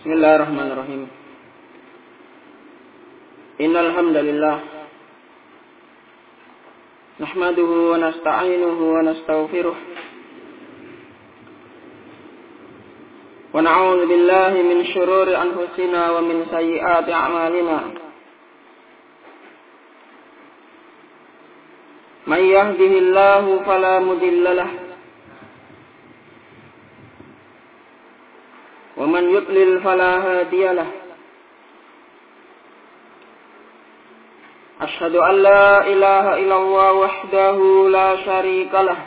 Bismillahirrahmanirrahim. Innal hamdalillah nahmaduhu wa nasta'inuhu wa nastaghfiruh wa na'udzu billahi min shururi anfusina wa min sayyiati a'malina. May yahdihillahu fala mudilla lahu wa man yudlil fala hadiya lahu. Asyhadu an la ilaha illallah wahdahu la syarika lah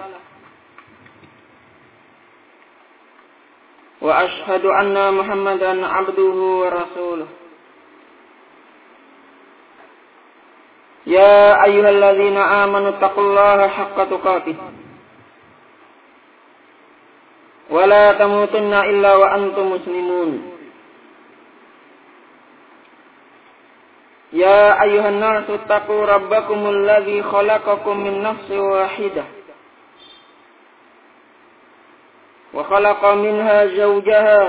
wa asyhadu anna Muhammadan abduhu wa rasuluh. Ya ayyuhalladzina amanu taqullaha haqqa tuqatih wa la tamutunna illa wa antum muslimun. Ya ayyuhan nasu taqu rabbakumul ladzi khalaqakum min nafsin wahidah wa khalaqa minha zawjaha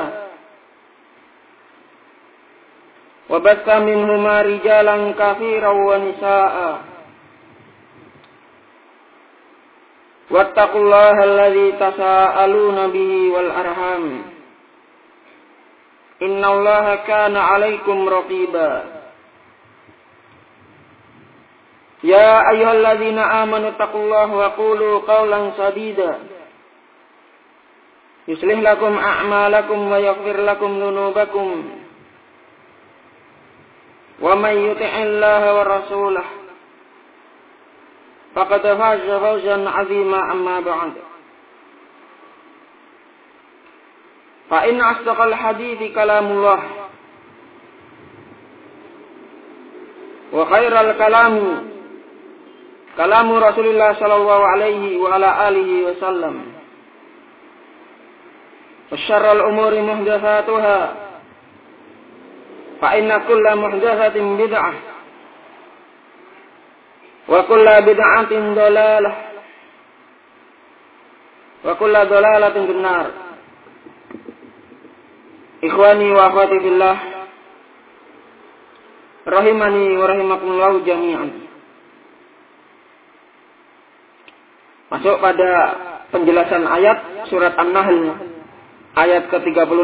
wa batha minhuma rijalan katsiran wa nisaa'a wattaqullaha alladzi tasaaluna bihi wal arham innallaha kana 'alaikum raqiba. Ya ayyuhalladzina amanu taqullaha wa qulu qawlan sadida yuslih lakum a'malakum wa yaghfir lakum dhunubakum wa may yuti'illaha wa rasulahu faqad faza fawzan 'azima. Amma ba'd, fa in asdaqal hadithi kalamullah wa khairal kalami kalamu Rasulullah sallallahu alaihi wa ala alihi wasallam wa syarrul umuri muhdatsatuha fa inna kulla muhdatsatin bid'ah wa kulla bid'atin dhalalah wa kulla dhalalatin finnar. Ikhwani wa akhwati fillah rahimani wa rahimakumullah jami'an. Masuk pada penjelasan ayat surat An-Nahl ayat ke-36.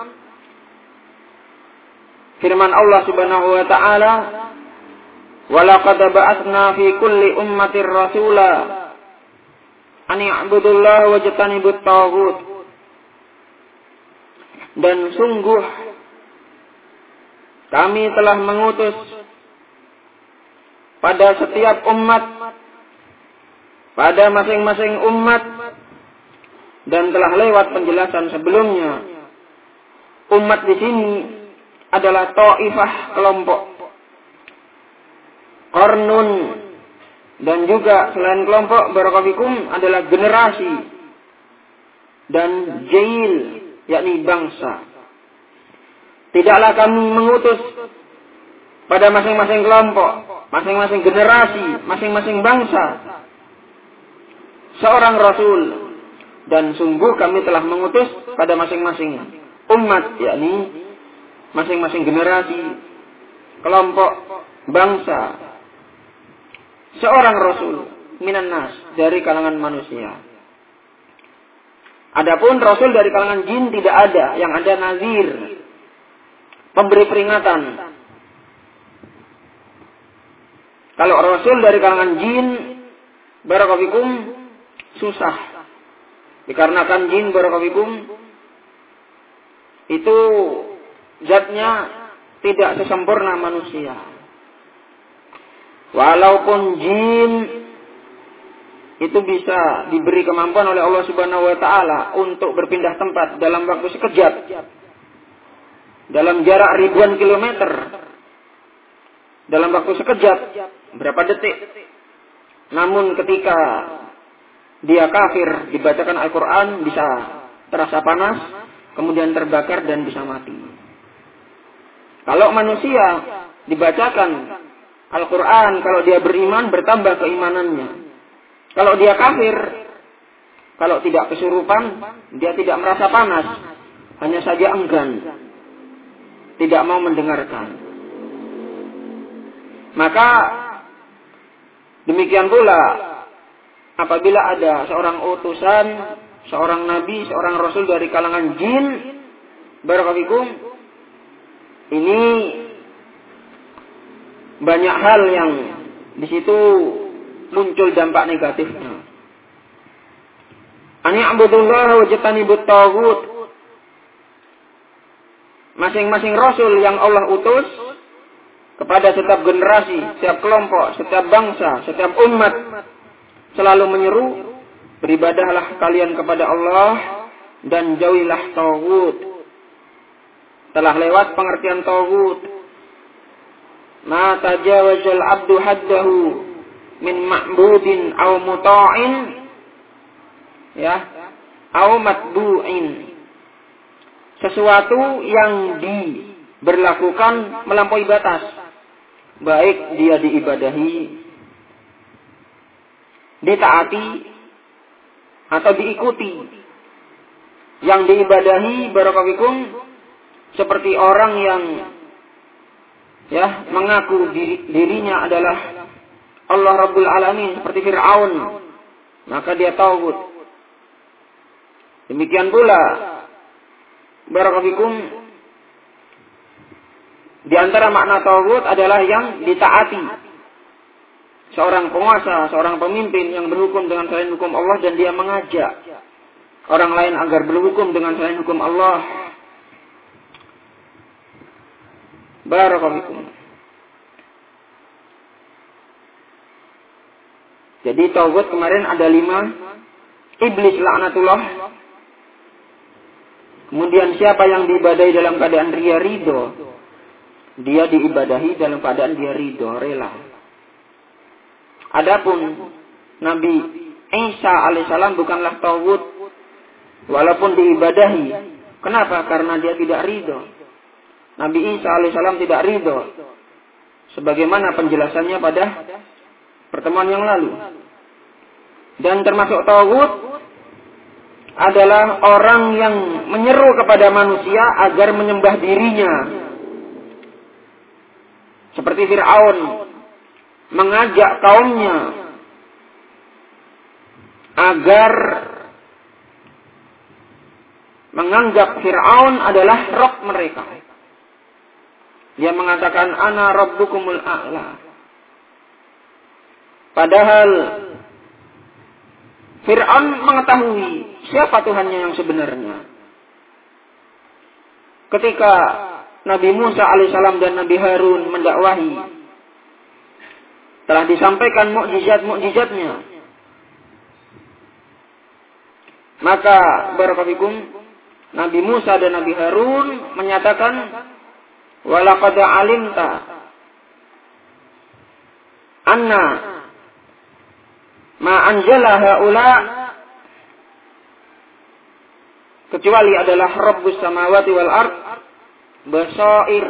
Firman Allah Subhanahu wa taala, "Wa laqad ba'atsna fi kulli ummatin rasula an i'budullaha wajtanibut taghut." Dan sungguh kami telah mengutus pada setiap umat, pada masing-masing umat, dan telah lewat penjelasan sebelumnya. Umat di sini adalah ta'ifah, kelompok, qarnun, dan juga selain kelompok barakallahu adalah generasi dan jail, yakni bangsa. Tidaklah kami mengutus pada masing-masing kelompok, masing-masing generasi, masing-masing bangsa seorang rasul, dan sungguh kami telah mengutus pada masing-masing umat, yakni masing-masing generasi, kelompok, bangsa, seorang rasul minan nas, dari kalangan manusia. Adapun rasul dari kalangan jin tidak ada, yang ada nazir, pemberi peringatan. Kalau rasul dari kalangan jin barakallahu susah, dikarenakan jin barakallahu itu zatnya tidak sesempurna manusia. Walaupun jin itu bisa diberi kemampuan oleh Allah Subhanahu wa taala untuk berpindah tempat dalam waktu sekejap, dalam jarak ribuan kilometer, dalam waktu sekejap, berapa detik. Namun ketika dia kafir, dibacakan Al-Quran, bisa terasa panas, kemudian terbakar dan bisa mati. Kalau manusia dibacakan Al-Quran, kalau dia beriman, bertambah keimanannya. Kalau dia kafir, kalau tidak kesurupan, dia tidak merasa panas, hanya saja enggan. tidak mau mendengarkan. Maka demikian pula apabila ada seorang utusan, seorang nabi, seorang rasul dari kalangan jin, barakallahu, ini banyak hal yang di situ muncul dampak negatifnya. Ani abudullah wajtanibut taghut. Masing-masing rasul yang Allah utus kepada setiap generasi, setiap kelompok, setiap bangsa, setiap umat selalu menyeru, beribadahlah kalian kepada Allah dan jauhilah taghut. Telah lewat pengertian taghut. Ma tajawazal abdu haddahu min ma'budin aw muta'in, ya, aw matbu'in. Sesuatu yang diberlakukan melampaui batas, baik dia diibadahi, ditaati, atau diikuti. Yang diibadahi barakallahu seperti orang yang mengaku dirinya adalah Allah Rabbul Alamin, seperti Fir'aun, maka dia taghut. Demikian pula barakallahu di antara makna taghut adalah yang ditaati. Seorang penguasa, seorang pemimpin yang berhukum dengan selain hukum Allah dan dia mengajak orang lain agar berhukum dengan selain hukum Allah. Barakallahu. Jadi taghut kemarin ada 5. Iblis laknatullah. Kemudian siapa yang diibadahi dalam keadaan dia ridho, dia diibadahi dalam keadaan dia ridho, rela. Adapun Nabi Isa alaihissalam bukanlah taghut walaupun diibadahi. Kenapa? Karena dia tidak ridho. Nabi Isa alaihissalam tidak ridho, sebagaimana penjelasannya pada pertemuan yang lalu. Dan termasuk taghut adalah orang yang menyeru kepada manusia agar menyembah dirinya. Seperti Fir'aun mengajak kaumnya agar menganggap Fir'aun adalah Rabb mereka. Dia mengatakan ana rabbukumul a'la. Padahal Fir'aun mengetahui siapa Tuhannya yang sebenarnya. Ketika Nabi Musa alaihissalam dan Nabi Harun mendakwahi, telah disampaikan mukjizat-mukjizatnya. Maka barakallahu Nabi Musa dan Nabi Harun menyatakan, walaqad alimta anna ma anjala haula, kecuali adalah Rabbus samawati wal ard basair.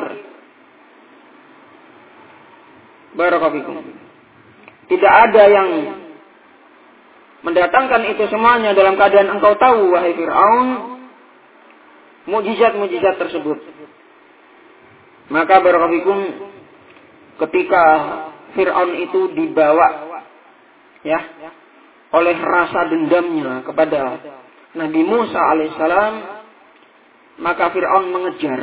Barakallahu. Tidak ada yang mendatangkan itu semuanya dalam keadaan engkau tahu, wahai Fir'aun, mukjizat-mukjizat tersebut. Maka barakallahu ketika Fir'aun itu dibawa oleh rasa dendamnya kepada Nabi Musa alaihissalam, maka Fir'aun mengejar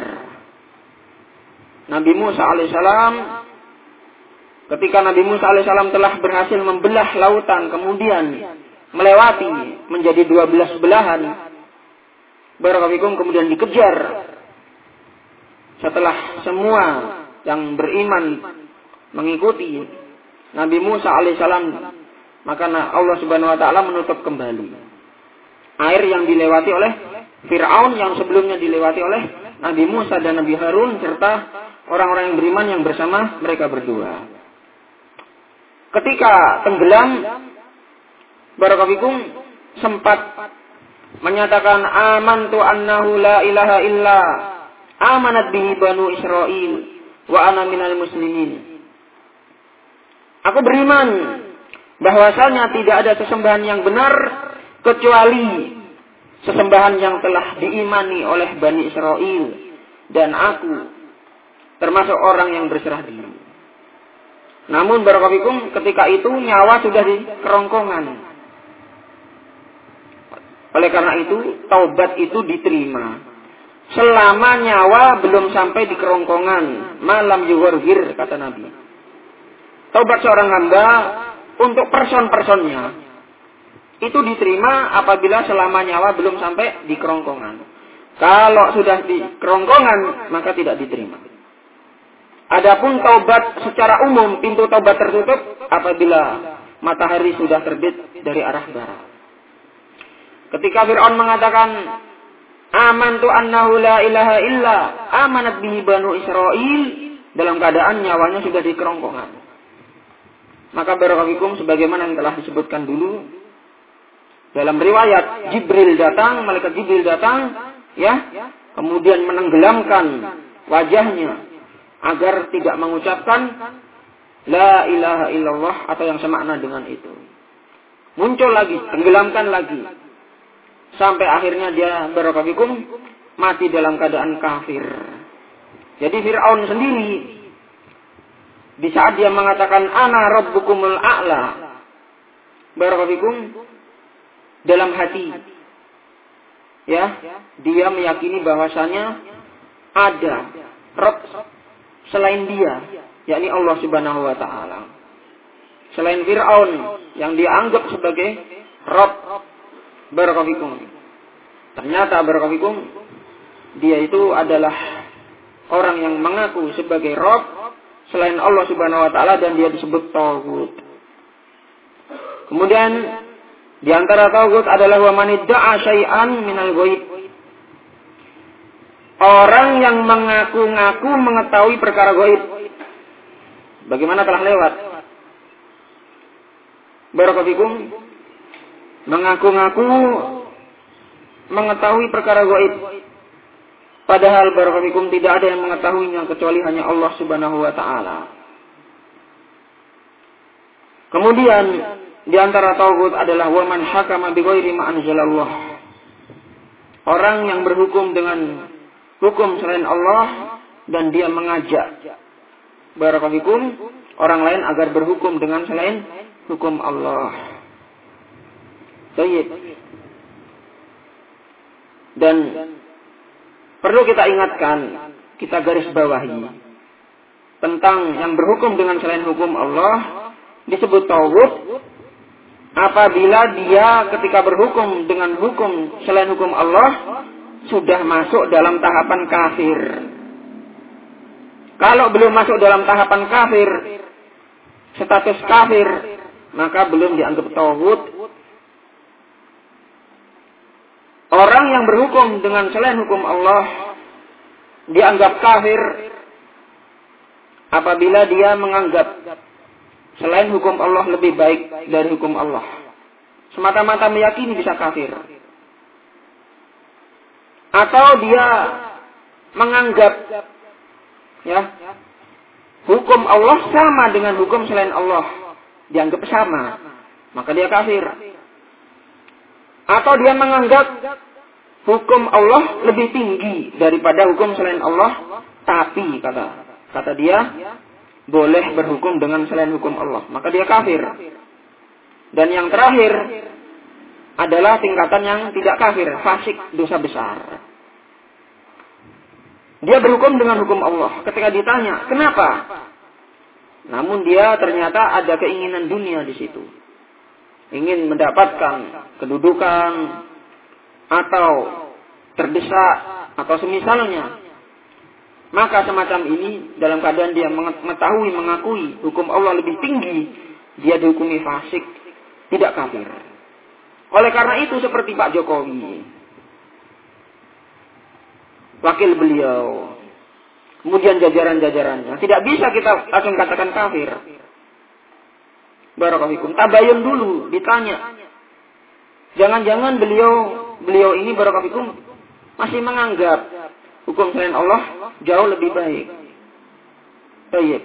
Nabi Musa alaihissalam. Ketika Nabi Musa alaihissalam telah berhasil membelah lautan, kemudian melewati menjadi 12 belahan, barakallahu kemudian dikejar. Setelah semua yang beriman mengikuti Nabi Musa alaihissalam, maka Allah Subhanahu wa taala menutup kembali air yang dilewati oleh Fir'aun yang sebelumnya dilewati oleh Nabi Musa dan Nabi Harun serta orang-orang yang beriman yang bersama mereka berdua. Ketika tenggelam, barakallahu sempat menyatakan amantu annahu la ilaha illa amanat bihi banu Israil wa ana minal muslimin. Aku beriman bahwasanya tidak ada sesembahan yang benar kecuali sesembahan yang telah diimani oleh Bani Israel, dan aku termasuk orang yang berserah diri. Namun barakallahu ketika itu nyawa sudah di kerongkongan. Oleh karena itu taubat itu diterima selama nyawa belum sampai di kerongkongan, malam yughir, kata Nabi. Taubat seorang hamba untuk person-personnya itu diterima apabila selama nyawa belum sampai di kerongkongan. Kalau sudah di kerongkongan maka tidak diterima. Adapun taubat secara umum, pintu taubat tertutup apabila matahari sudah terbit dari arah barat. Ketika Fir'aun mengatakan, amantu annahu la ilaha illa amanat bihi banu Israel, dalam keadaan nyawanya sudah di kerongkongan. Maka barakallahu sebagaimana yang telah disebutkan dulu, dalam riwayat Jibril datang, malaikat Jibril datang, ya, kemudian menenggelamkan wajahnya agar tidak mengucapkan la ilaha illallah atau yang semakna dengan itu. Muncul lagi, tenggelamkan lagi. Sampai akhirnya dia barakallahu mati dalam keadaan kafir. Jadi Fir'aun sendiri di saat dia mengatakan ana rabbukumul a'la, barakallahu dalam hati, ya, dia meyakini bahwasanya ada Rabb selain dia, yakni Allah Subhanahu wa taala. Selain Fir'aun yang dia anggap sebagai Rabb, barakallahu. Ternyata barakallahu dia itu adalah orang yang mengaku sebagai Rabb selain Allah Subhanahu wa taala dan dia disebut taghut. Kemudian di antara taghut adalah wa man idda'a syai'an minal ghaib. Orang yang mengaku-ngaku mengetahui perkara gaib. Bagaimana telah lewat. Barakallahu mengaku-ngaku mengetahui perkara gaib. Padahal barakallahu tidak ada yang mengetahuinya kecuali hanya Allah Subhanahu wa taala. Kemudian di antara taghut adalah wa man hakama bi ghairi ma anzalallah. Orang yang berhukum dengan hukum selain Allah dan dia mengajak barakallahu orang lain agar berhukum dengan selain hukum Allah. Baik. Dan perlu kita ingatkan, kita garis bawahi tentang yang berhukum dengan selain hukum Allah disebut taghut apabila dia ketika berhukum dengan hukum selain hukum Allah sudah masuk dalam tahapan kafir. Kalau belum masuk dalam tahapan kafir, status kafir, maka belum dianggap taghut. Orang yang berhukum dengan selain hukum Allah dianggap kafir apabila dia menganggap selain hukum Allah lebih baik dari hukum Allah. Semata-mata meyakini bisa kafir. Atau dia menganggap ya hukum Allah sama dengan hukum selain Allah, dianggap sama, maka dia kafir. Atau dia menganggap hukum Allah lebih tinggi daripada hukum selain Allah, tapi kata dia boleh berhukum dengan selain hukum Allah, maka dia kafir. Dan yang terakhir adalah tingkatan yang tidak kafir, fasik, dosa besar. Dia berhukum dengan hukum Allah. Ketika ditanya, kenapa? Namun dia ternyata ada keinginan dunia di situ. Ingin mendapatkan kedudukan atau terdesak atau semisalnya. Maka semacam ini dalam keadaan dia mengetahui, mengakui hukum Allah lebih tinggi, dia dihukumi fasik, tidak kafir. Oleh karena itu seperti Pak Jokowi, wakil beliau, kemudian jajaran-jajarannya, tidak bisa kita langsung katakan kafir. Barakallahu. Tabayun dulu, ditanya. Jangan-jangan beliau ini barakallahu masih menganggap hukum selain Allah jauh lebih baik. Baik.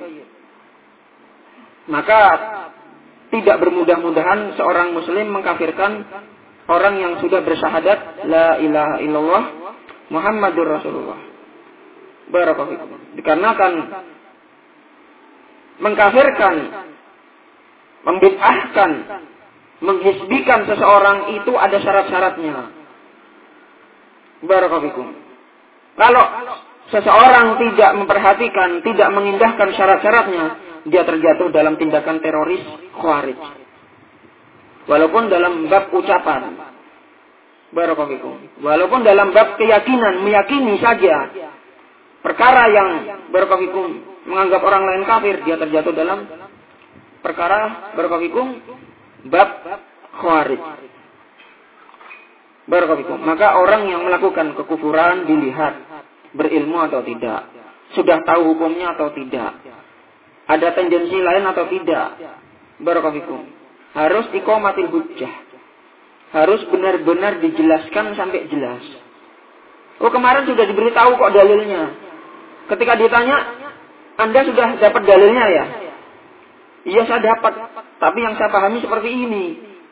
Maka tidak bermudah-mudahan seorang muslim mengkafirkan orang yang sudah bersyahadat la ilaha illallah Muhammadur Rasulullah. Barakallahu fikum. Dikarenakan mengkafirkan, membid'ahkan, menghisbikan seseorang itu ada syarat-syaratnya. Barakallahu fikum. Kalau seseorang tidak memperhatikan, tidak mengindahkan syarat-syaratnya, dia terjatuh dalam tindakan teroris khawarij. Walaupun dalam bab ucapan. Barakallahu fikum. Walaupun dalam bab keyakinan, meyakini saja perkara yang barakallahu fikum menganggap orang lain kafir, dia terjatuh dalam perkara barakallahu fikum bab khawarij. Barakallahu fikum. Maka orang yang melakukan kekufuran dilihat berilmu atau tidak, sudah tahu hukumnya atau tidak, ada tendensi lain atau tidak. Barakallahu fikum. Harus iqamatil hujjah. Harus benar-benar dijelaskan sampai jelas. Oh, kemarin sudah diberitahu kok dalilnya. Ketika ditanya, Anda sudah dapat dalilnya ya? Iya, saya dapat. Tapi yang saya pahami seperti ini.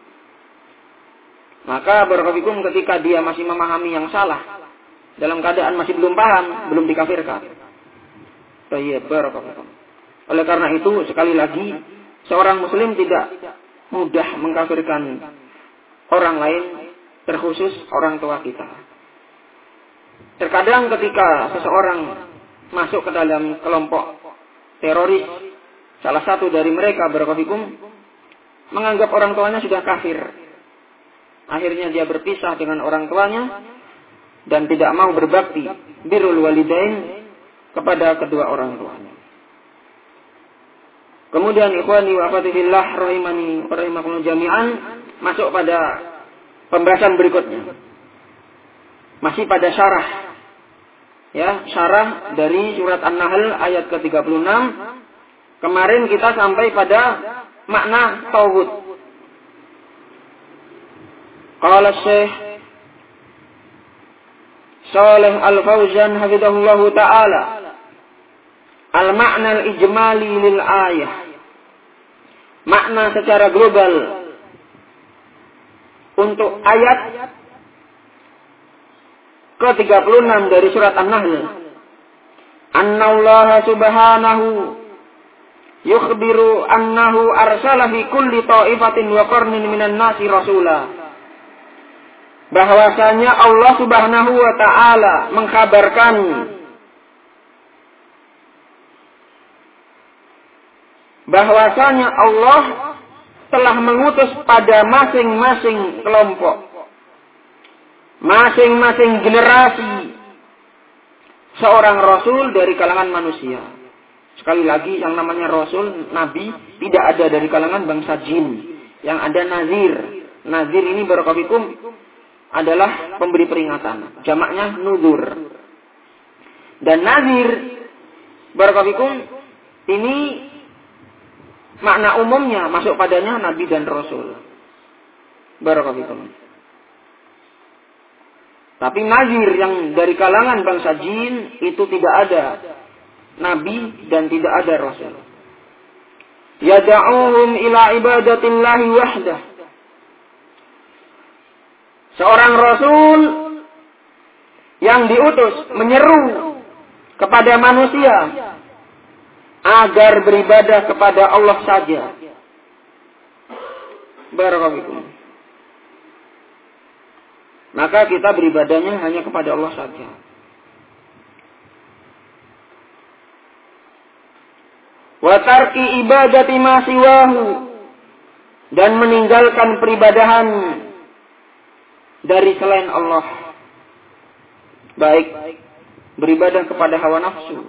Maka barakallahu fikum ketika dia masih memahami yang salah, dalam keadaan masih belum paham, belum dikafirkan. Baik, barakallahu fikum. Oleh karena itu, sekali lagi, seorang muslim tidak mudah mengkafirkan orang lain, terkhusus orang tua kita. Terkadang ketika seseorang masuk ke dalam kelompok teroris, salah satu dari mereka barakallahu fikum menganggap orang tuanya sudah kafir. Akhirnya dia berpisah dengan orang tuanya dan tidak mau berbakti birrul walidain kepada kedua orang tuanya. Kemudian ikhwani wa akhwati fillah rahimani wa rahimakumullah jami'an, masuk pada pembahasan berikutnya. Masih pada syarah. Ya, syarah dari surat An-Nahl ayat ke-36. Kemarin kita sampai pada makna tauhid. Qala Syekh Shalih Al-Fauzan hafizahullahu taala, al-ma'na al-ijmali lil ayah. Makna secara global untuk ayat ke-36 dari surat An-Nahl. Annallaha subhanahu yukhbiru annahu arsala fi kulli ta'ifatin wa qarnin minan nasi rasula. Bahwasanya Allah Subhanahu wa taala mengkabarkan bahwasanya Allah telah mengutus pada masing-masing kelompok, masing-masing generasi seorang rasul dari kalangan manusia. Sekali lagi, yang namanya rasul, nabi, tidak ada dari kalangan bangsa jin. Yang ada nazir. Nazir ini barakallahu fikum adalah pemberi peringatan. Jamaknya nuzur. Dan nazir barakallahu fikum ini makna umumnya masuk padanya nabi dan rasul. Barakallahu fikum. Tapi nazir yang dari kalangan bangsa jin itu tidak ada nabi dan tidak ada rasul. Yad'uhum ila ibadatillahi wahdah. Seorang rasul yang diutus menyeru kepada manusia agar beribadah kepada Allah saja. Barakallahu fikum. Maka kita beribadahnya hanya kepada Allah saja. Wa tarki ibadati ma siwahu, dan meninggalkan peribadahan dari selain Allah. Baik beribadah kepada hawa nafsu.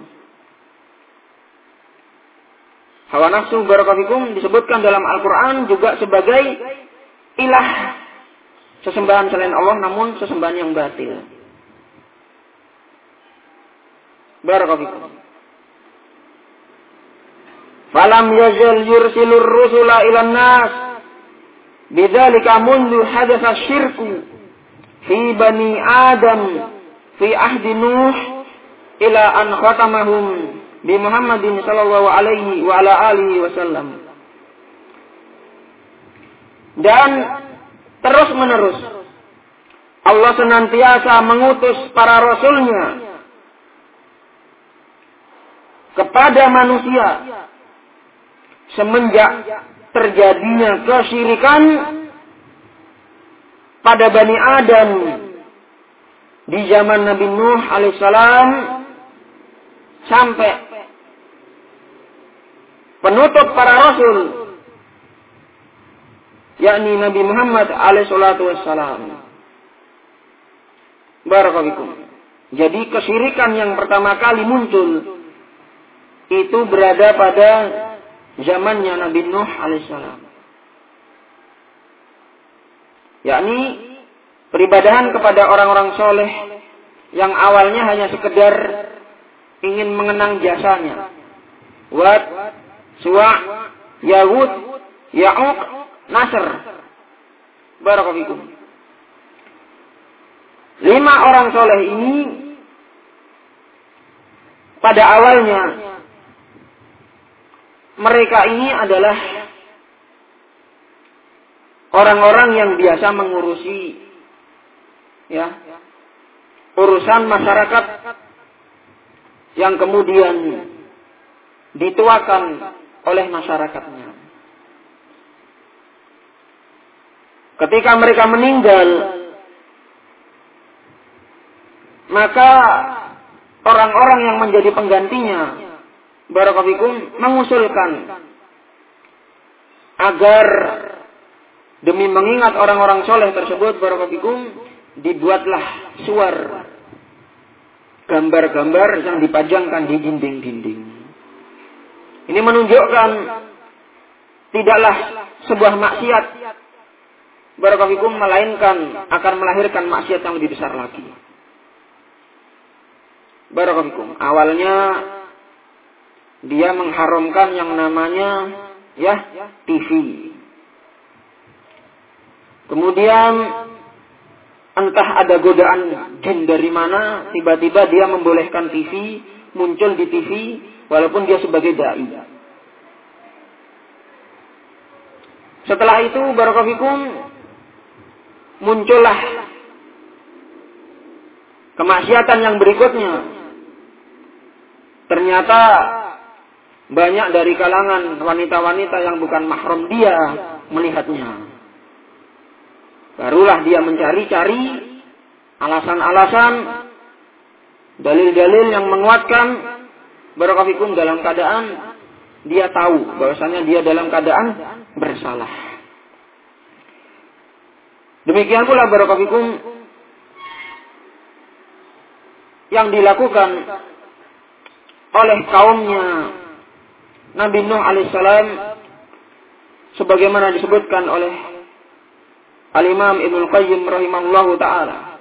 Hawa nafsu barakallahu fikum disebutkan dalam Al-Quran juga sebagai ilah, sesembahan selain Allah namun sesembahan yang batil. Barakallahu fikum. Falam yazal yursilur rusula ilan nas bidzalika mundu hadatsa syirku fi bani Adam fi ahdi Nuh ila an khatamahum bi Muhammadin sallallahu alaihi wa ala alihi wasallam. Dan terus menerus Allah senantiasa mengutus para rasulnya kepada manusia semenjak terjadinya kesyirikan pada Bani Adam di zaman Nabi Nuh alaihissalam sampai penutup para rasul, yakni Nabi Muhammad alaihissalatu wassalam. Barakallahu. Jadi kesyirikan yang pertama kali muncul itu berada pada zamannya Nabi Nuh alaihissalam. Yakni peribadahan kepada orang-orang soleh yang awalnya hanya sekedar ingin mengenang jasanya. Wad, Suwa, Yahud, Ya'uq, Nasr. Barakallahu. 5 orang soleh ini pada awalnya mereka ini adalah orang-orang yang biasa mengurusi urusan masyarakat yang kemudian dituakan oleh masyarakatnya. Ketika mereka meninggal, maka orang-orang yang menjadi penggantinya, barakallahu, mengusulkan agar demi mengingat orang-orang soleh tersebut, barakallahu, dibuatlah suar, gambar-gambar yang dipajangkan di dinding-dinding. Ini menunjukkan tidaklah sebuah maksiat, barakallahu, melainkan akan melahirkan maksiat yang lebih besar lagi. Barakallahu. Awalnya dia mengharamkan yang namanya TV. Kemudian entah ada godaan jin dari mana, tiba-tiba dia membolehkan TV, muncul di TV walaupun dia sebagai dai. Setelah itu barakallahu muncullah kemaksiatan yang berikutnya. Ternyata banyak dari kalangan wanita-wanita yang bukan mahram dia melihatnya. Barulah dia mencari-cari alasan-alasan, dalil-dalil yang menguatkan barakallahu dalam keadaan dia tahu bahwasanya dia dalam keadaan bersalah. Demikian pula barakallahu yang dilakukan oleh kaumnya Nabi Nuh alaihissalam sebagaimana disebutkan oleh Al-Imam Ibnu Qayyim rahimahullahu ta'ala.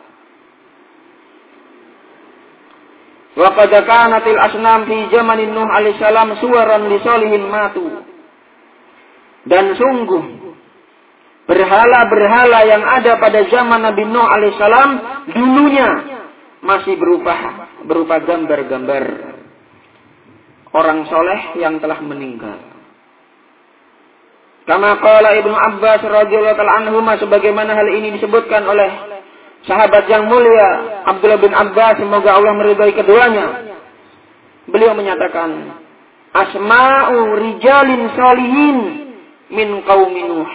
Wa qad kanatil asnam fi zamanin Nuh alaihissalam suwaran li sholihin matu. Dan sungguh berhala-berhala yang ada pada zaman Nabi Nuh alaihissalam dulunya masih berupa gambar-gambar orang soleh yang telah meninggal. Kama qala Ibnu Abbas radhiyallahu ta'ala anhuma, sebagaimana hal ini disebutkan oleh sahabat yang mulia Abdullah bin Abbas, semoga Allah meridhai keduanya. Beliau menyatakan, asma'u rijalin sholihin min qaumi Nuh.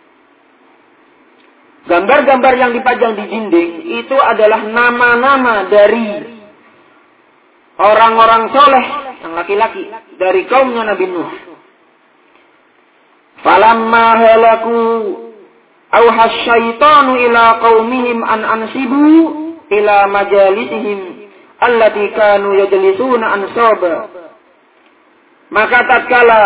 Gambar-gambar yang dipajang di dinding itu adalah nama-nama dari orang-orang soleh yang laki-laki dari kaumnya Nabi Nuh. Falamma halaku awhas syaitanu ila qaumihim an ansibu ila majalisihim allati kanu yajlisuna ansaba. Maka tatkala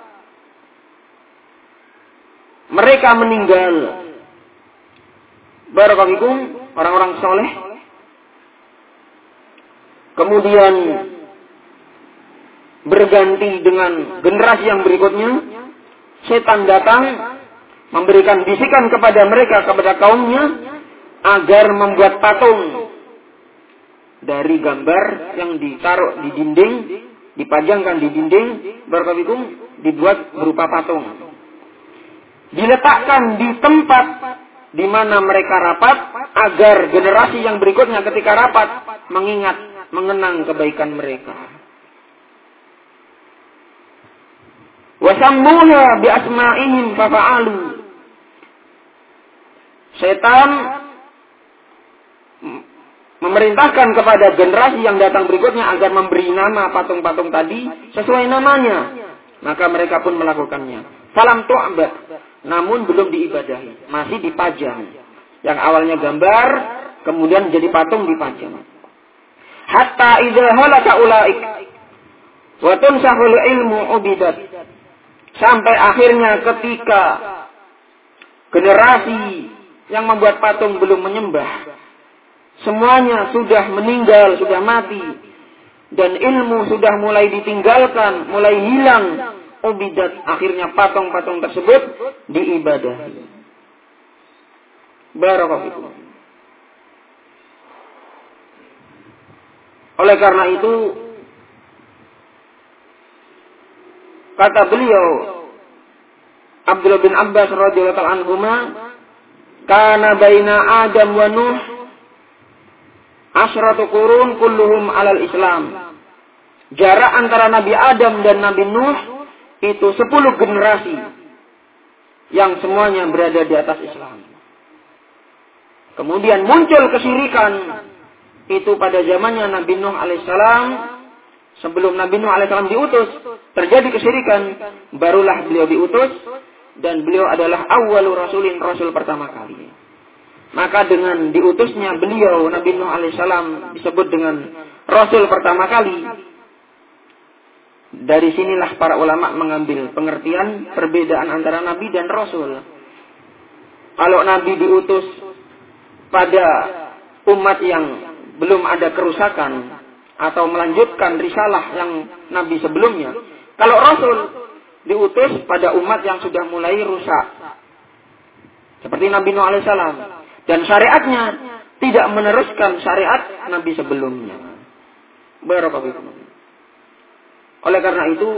mereka meninggal, barakallahu orang-orang soleh, kemudian berganti dengan generasi yang berikutnya, setan datang memberikan bisikan kepada mereka, kepada kaumnya, agar membuat patung dari gambar yang ditaruh di dinding, dipajangkan di dinding, barakallahu, dibuat berupa patung, diletakkan di tempat di mana mereka rapat, agar generasi yang berikutnya ketika rapat mengingat, mengenang kebaikan mereka. Fasammuha bi asma'ihim fafa'alu. Setan memerintahkan kepada generasi yang datang berikutnya agar memberi nama patung-patung tadi sesuai namanya. Maka mereka pun melakukannya. Falam tu'bad, namun belum diibadahi, masih dipajang. Yang awalnya gambar, kemudian jadi patung dipajang. Hatta idza halaka ulaik wa tunsahul ilmu ubidat. Sampai akhirnya ketika generasi yang membuat patung belum menyembah, semuanya sudah meninggal, sudah mati, dan ilmu sudah mulai ditinggalkan, mulai hilang, ubidat, akhirnya patung-patung tersebut diibadahi. Barakallahu. Oleh karena itu, kata beliau Abdullah bin Abbas radhiyallahu anhuma, kana baina Adam wa Nuh asyratu qurun kulluhum alal Islam. Jarak antara Nabi Adam dan Nabi Nuh itu 10 generasi yang semuanya berada di atas Islam. Kemudian muncul kesyirikan itu pada zamannya Nabi Nuh alaihissalam. Sebelum Nabi Nuh alaihissalam diutus, terjadi kesyirikan, barulah beliau diutus, dan beliau adalah awwalur rasulin, rasul pertama kali. Maka dengan diutusnya beliau, Nabi Nuh alaihissalam disebut dengan rasul pertama kali. Dari sinilah para ulama mengambil pengertian perbedaan antara Nabi dan Rasul. Kalau Nabi diutus pada umat yang belum ada kerusakan atau melanjutkan risalah yang Nabi sebelumnya. Kalau Rasul diutus pada umat yang sudah mulai rusak. Seperti Nabi Nuh alaihissalam. Dan syariatnya tidak meneruskan syariat Nabi sebelumnya. Barakallahu. Oleh karena itu,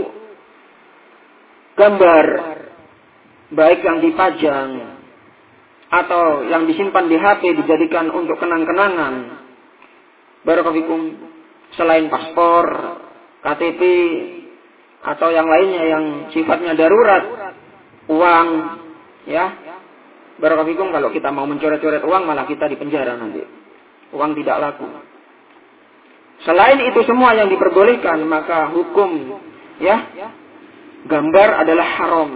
gambar baik yang dipajang atau yang disimpan di HP dijadikan untuk kenang-kenangan. Barakallahu. Selain paspor, KTP, atau yang lainnya yang sifatnya darurat, uang, ya. Barakallahu, kalau kita mau mencoret-coret uang malah kita dipenjara nanti. Uang tidak laku. Selain itu semua yang diperbolehkan, maka hukum, ya, gambar adalah haram.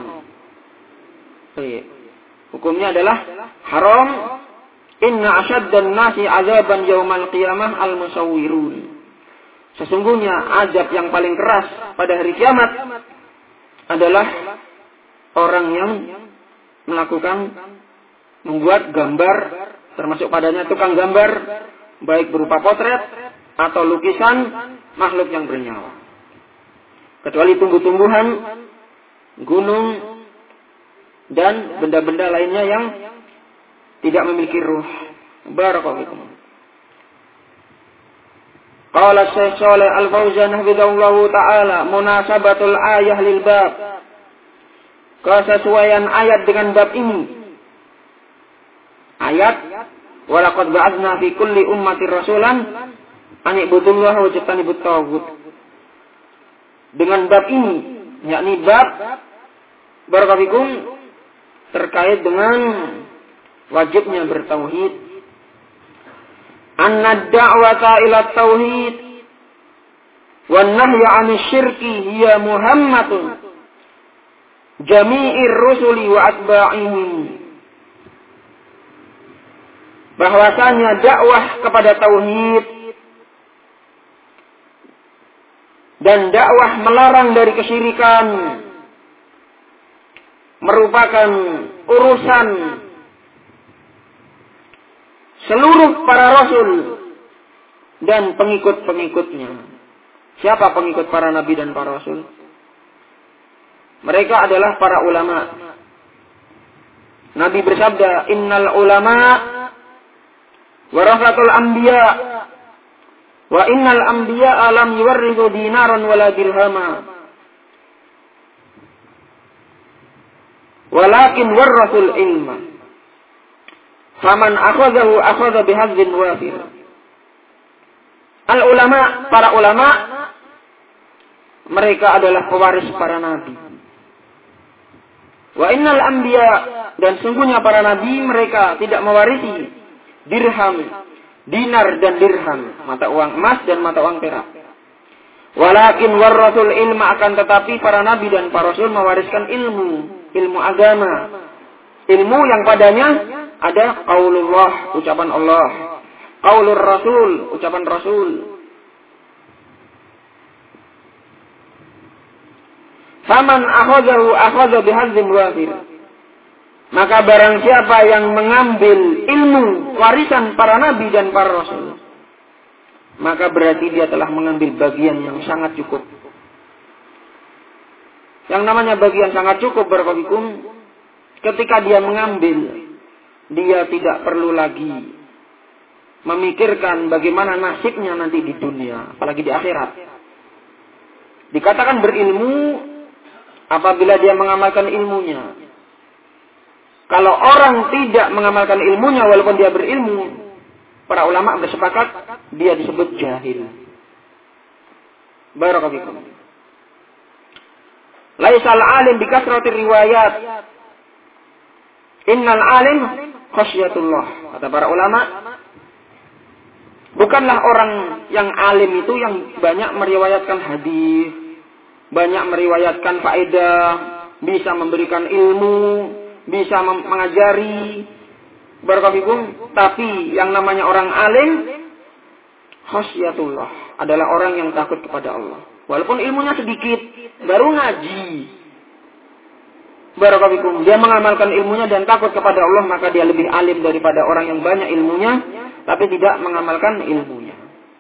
Hukumnya adalah haram. Inna asyaddan nasi azaban yaumal qiyamah al-musawwirun. Sesungguhnya azab yang paling keras pada hari kiamat adalah orang yang membuat gambar, termasuk padanya tukang gambar, baik berupa potret atau lukisan makhluk yang bernyawa. Kecuali tumbuh-tumbuhan, gunung, dan benda-benda lainnya yang tidak memiliki ruh. Barakallahu. Qala Syekh Shalih Al-Fauzan hafizahullahu taala, munasabatul ayah lil bab. Kesesuaian ayat dengan bab ini. Ayat walaqad ba'atsna fi kulli ummatin rasulan an ibudullaha wa tajtanibut taghut. Dengan bab ini, yakni bab barakallahu terkait dengan wajibnya bertauhid. Anna da'wata ila tauhid wan nahya 'anil syirki hiya muhammatun jami'ir rusuli wa atba'ihim. Bahwasanya dakwah kepada tauhid dan dakwah melarang dari kesyirikan merupakan urusan seluruh para rasul dan pengikut-pengikutnya. Siapa pengikut para nabi dan para rasul? Mereka adalah para ulama. Nabi bersabda, "Innal ulama warasatul anbiya wa innal anbiya lam yuwarrithu dinaran wala dirhama walakin warasul ilma. Faman akhadahu akhadha bihadzin wafir." Al-ulama, para ulama, mereka adalah pewaris para nabi. Wa innal anbiya, dan sungguhnya para nabi mereka tidak mewarisi dirham, dinar dan dirham, mata uang emas dan mata uang perak. Walakin warasul ilma, akan tetapi para nabi dan para rasul mewariskan ilmu agama. Ilmu yang padanya ada qaulullah, ucapan Allah, qaulur rasul, ucapan rasul. Faman akhadha bihadzim wafir, maka barang siapa yang mengambil ilmu warisan para nabi dan para rasul, maka berarti dia telah mengambil bagian yang sangat cukup. Yang namanya bagian sangat cukup barakallahu, ketika dia mengambil, dia tidak perlu lagi memikirkan bagaimana nasibnya nanti di dunia, apalagi di akhirat. Dikatakan berilmu apabila dia mengamalkan ilmunya. Kalau orang tidak mengamalkan ilmunya walaupun dia berilmu, para ulama bersepakat dia disebut jahil. Barakallahu. Laisal alim bikasrati riwayat, innal alim khasyatullah. Kata para ulama, bukanlah orang yang alim itu yang banyak meriwayatkan hadis, banyak meriwayatkan faedah, bisa memberikan ilmu, bisa mengajari, barakallahu. Tapi yang namanya orang alim, khasyatullah, adalah orang yang takut kepada Allah. Walaupun ilmunya sedikit, baru ngaji, barakallahu, dia mengamalkan ilmunya dan takut kepada Allah, maka dia lebih alim daripada orang yang banyak ilmunya tapi tidak mengamalkan ilmunya.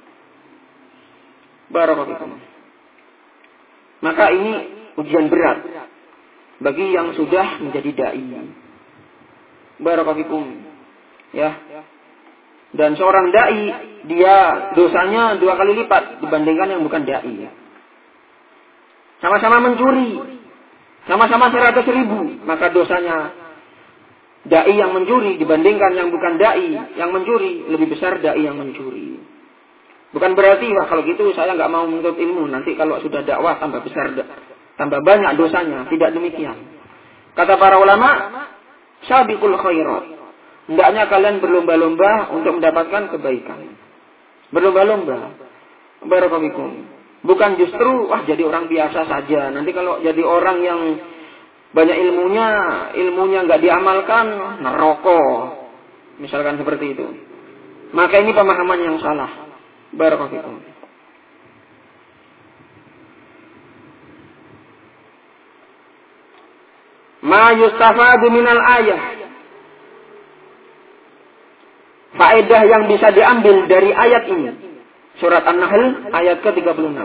Barakallahu. Maka ini ujian berat bagi yang sudah menjadi dai. Barakallahu. Ya. Dan seorang dai, dia dosanya 2 kali lipat dibandingkan yang bukan dai. Sama-sama mencuri, sama-sama 100.000, maka dosanya dai yang mencuri dibandingkan yang bukan dai yang mencuri, lebih besar dai yang mencuri. Bukan berarti, wah kalau gitu saya nggak mau menuntut ilmu, nanti kalau sudah dakwah tambah besar, tambah banyak dosanya. Tidak demikian. Kata para ulama, sabiqul khairat, hendaknya kalian berlomba-lomba untuk mendapatkan kebaikan. Berlomba-lomba. Barakallahu. Bukan justru, wah jadi orang biasa saja. Nanti kalau jadi orang yang banyak ilmunya nggak diamalkan, neraka. Misalkan seperti itu. Maka ini pemahaman yang salah. Barakallahu. Ma yustafadu minal ayah. Faedah yang bisa diambil dari ayat ini. Surat An-Nahl ayat ke-36.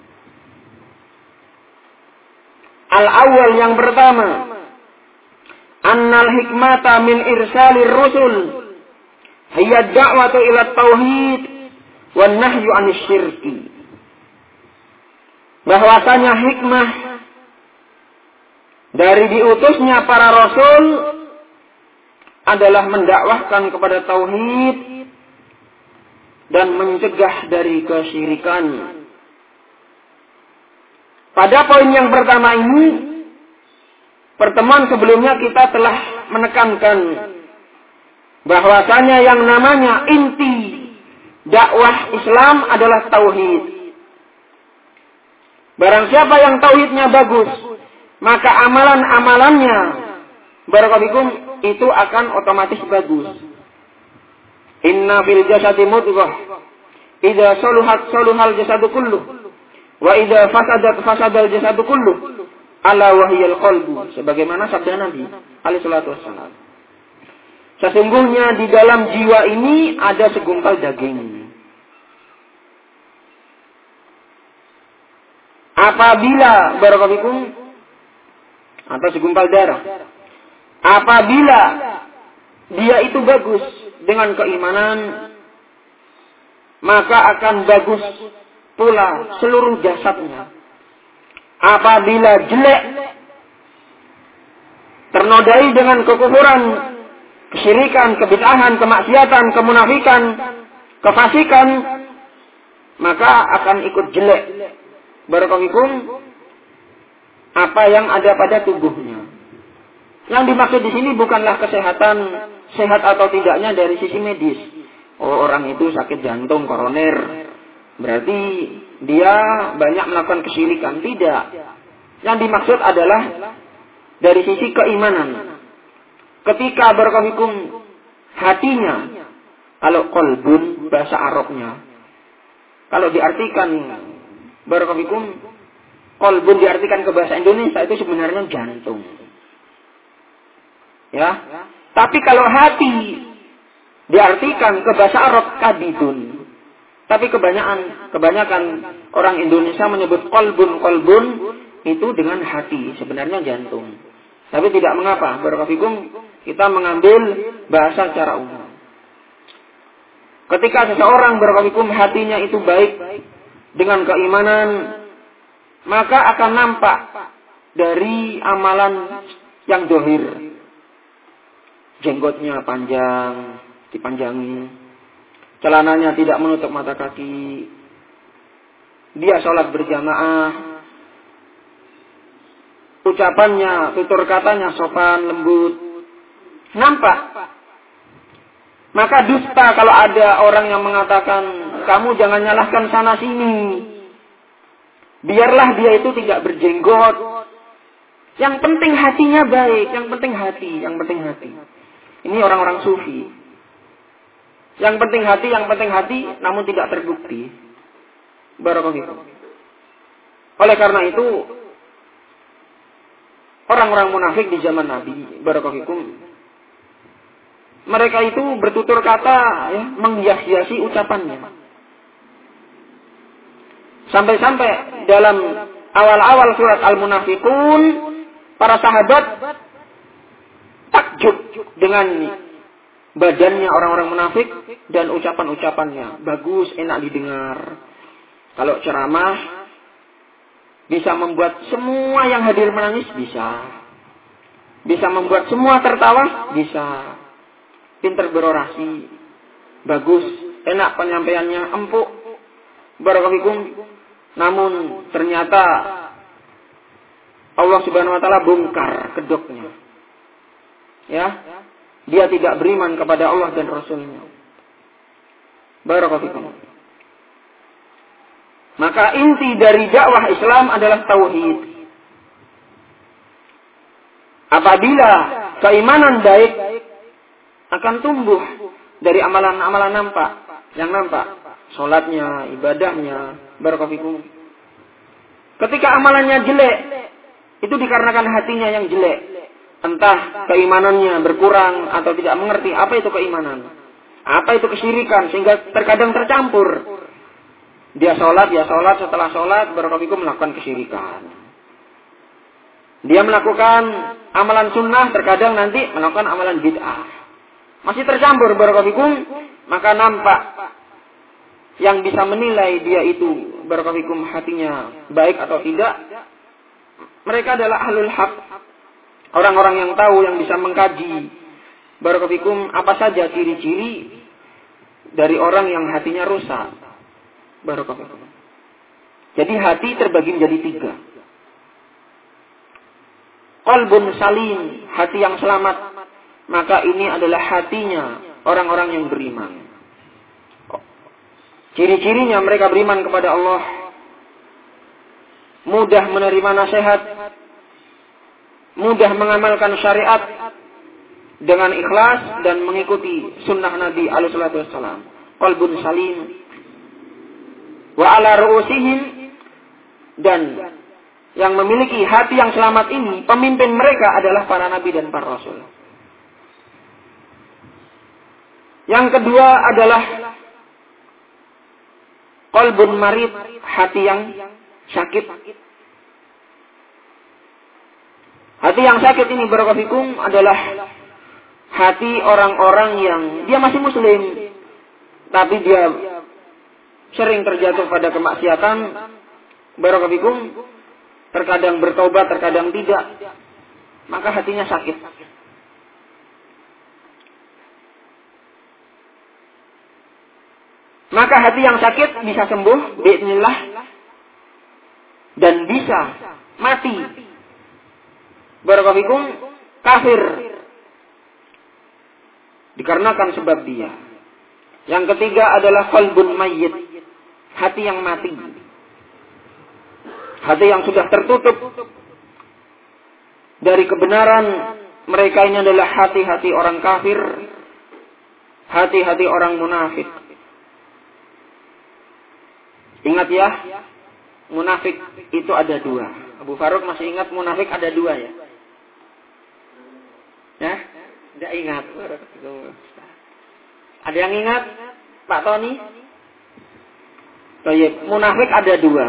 Al-awwal, yang pertama, annal hikmata min irsalir rusul hiya da'watu ila tauhid wan nahyu 'anil syirki. Bahwasanya hikmah dari diutusnya para rasul adalah mendakwahkan kepada tauhid dan mencegah dari kesyirikan. Pada poin yang pertama ini, pertemuan sebelumnya kita telah menekankan bahwasanya yang namanya inti dakwah Islam adalah tauhid. Barang siapa yang tauhidnya bagus, maka amalan-amalannya barakallahu itu akan otomatis bagus. Inna fil jasadi mudghah, idza saluhat saluhal jasadu kulluh, wa idza fasadat fasadal jasadu kulluh, ala wahiyal qalbu. Sebagaimana sabda Nabi alaihi salatu wassalam. Sesungguhnya di dalam jiwa ini ada segumpal daging. Apabila barakallahu atau segumpal darah, apabila dia itu bagus dengan keimanan, maka akan bagus pula seluruh jasadnya. Apabila jelek, ternodai dengan kekufuran, kesyirikan, kebid'ahan, kemaksiatan, kemunafikan, kefasikan, maka akan ikut jelek. Barakallahu apa yang ada pada tubuhnya. Yang dimaksud di sini bukanlah kesehatan, sehat atau tidaknya dari sisi medis. Oh, orang itu sakit jantung, koroner, berarti dia banyak melakukan kesyirikan. Tidak. Yang dimaksud adalah dari sisi keimanan. Ketika barakallahu hatinya, kalau qalbun bahasa Arabnya, kalau diartikan barakallahu qalbun diartikan ke bahasa Indonesia itu sebenarnya jantung. Ya. Tapi kalau hati diartikan ke bahasa Arab kabidun. Tapi kebanyakan orang Indonesia menyebut qalbun itu dengan hati, sebenarnya jantung. Tapi tidak mengapa, barakallahu kita mengambil bahasa secara umum. Ketika seseorang barakallahu hatinya itu baik dengan keimanan, maka akan nampak dari amalan yang zahir. Jenggotnya panjang, dipanjangi. Celananya tidak menutup mata kaki. Dia sholat berjamaah. Ucapannya, tutur katanya sopan, lembut. Nampak. Maka dusta kalau ada orang yang mengatakan, kamu jangan nyalahkan sana sini. Biarlah dia itu tidak berjenggot. Yang penting hatinya baik, yang penting hati. Ini orang-orang sufi. Yang penting hati, namun tidak terbukti. Barakallahu. Oleh karena itu, orang-orang munafik di zaman Nabi, barakallahu, mereka itu bertutur kata, ya, menghias-hiasi ucapannya. Sampai-sampai dalam awal-awal surat Al-Munafiqun, para sahabat takjub dengan badannya orang-orang munafik dan ucapan-ucapannya. Bagus, enak didengar. Kalau ceramah, bisa membuat semua yang hadir menangis, bisa. Bisa membuat semua tertawa, bisa. Pintar berorasi, bagus, enak penyampaiannya, empuk, barakallahu. Namun ternyata Allah Subhanahu wa taala bongkar kedoknya. Ya, dia tidak beriman kepada Allah dan Rasulnya. Barakallahu. Maka inti dari dakwah Islam adalah tauhid. Apabila keimanan baik akan tumbuh dari amalan-amalan nampak, yang nampak, salatnya, ibadahnya, barakallahu. Ketika amalannya jelek, itu dikarenakan hatinya yang jelek. Entah keimanannya berkurang atau tidak mengerti apa itu keimanan, apa itu kesyirikan, sehingga terkadang tercampur. Dia sholat, setelah sholat barakallahu melakukan kesyirikan. Dia melakukan amalan sunnah, terkadang nanti melakukan amalan bid'ah. Masih tercampur barakallahu, maka nampak yang bisa menilai dia itu barakallahu hatinya baik atau tidak. Mereka adalah ahlul haq. Orang-orang yang tahu, yang bisa mengkaji barakallahu apa saja ciri-ciri dari orang yang hatinya rusak. Barakallahu. Jadi hati terbagi menjadi 3. Qalbun salim, hati yang selamat. Maka ini adalah hatinya orang-orang yang beriman. Ciri-cirinya mereka beriman kepada Allah. Mudah menerima nasihat. Mudah mengamalkan syariat. Dengan ikhlas dan mengikuti sunnah Nabi alaihi wasallam. Qalbun salim. Wa ala ru'usihim, dan yang memiliki hati yang selamat ini, pemimpin mereka adalah para nabi dan para rasul. Yang kedua adalah qalbun marid, hati yang sakit. Hati yang sakit ini barakallahu adalah hati orang-orang yang dia masih muslim, tapi dia sering terjatuh pada kemaksiatan, barakallahu, terkadang bertobat, terkadang tidak, maka hatinya sakit. Maka hati yang sakit bisa sembuh biidznillah dan bisa mati barakallahu kafir. Dikarenakan sebab dia. Yang ketiga adalah qalbun mayyit, hati yang mati. Hati yang sudah tertutup dari kebenaran. Mereka ini adalah hati-hati orang kafir, hati-hati orang munafik. Ingat ya, munafik itu ada dua. Abu Faruk masih ingat munafik ada dua ya? Ya? Tidak ingat. Ada yang ingat? Pak Tony? Munafik ada dua.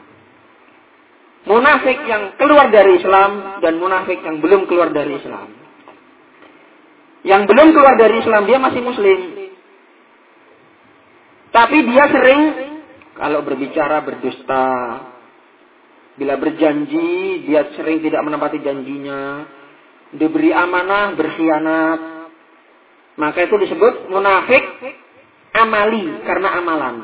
Munafik yang keluar dari Islam dan munafik yang belum keluar dari Islam. Yang belum keluar dari Islam dia masih muslim. Tapi dia sering kalau berbicara berdusta. Bila berjanji dia sering tidak menepati janjinya. Diberi amanah berkhianat. Maka itu disebut munafik amali karena amalan.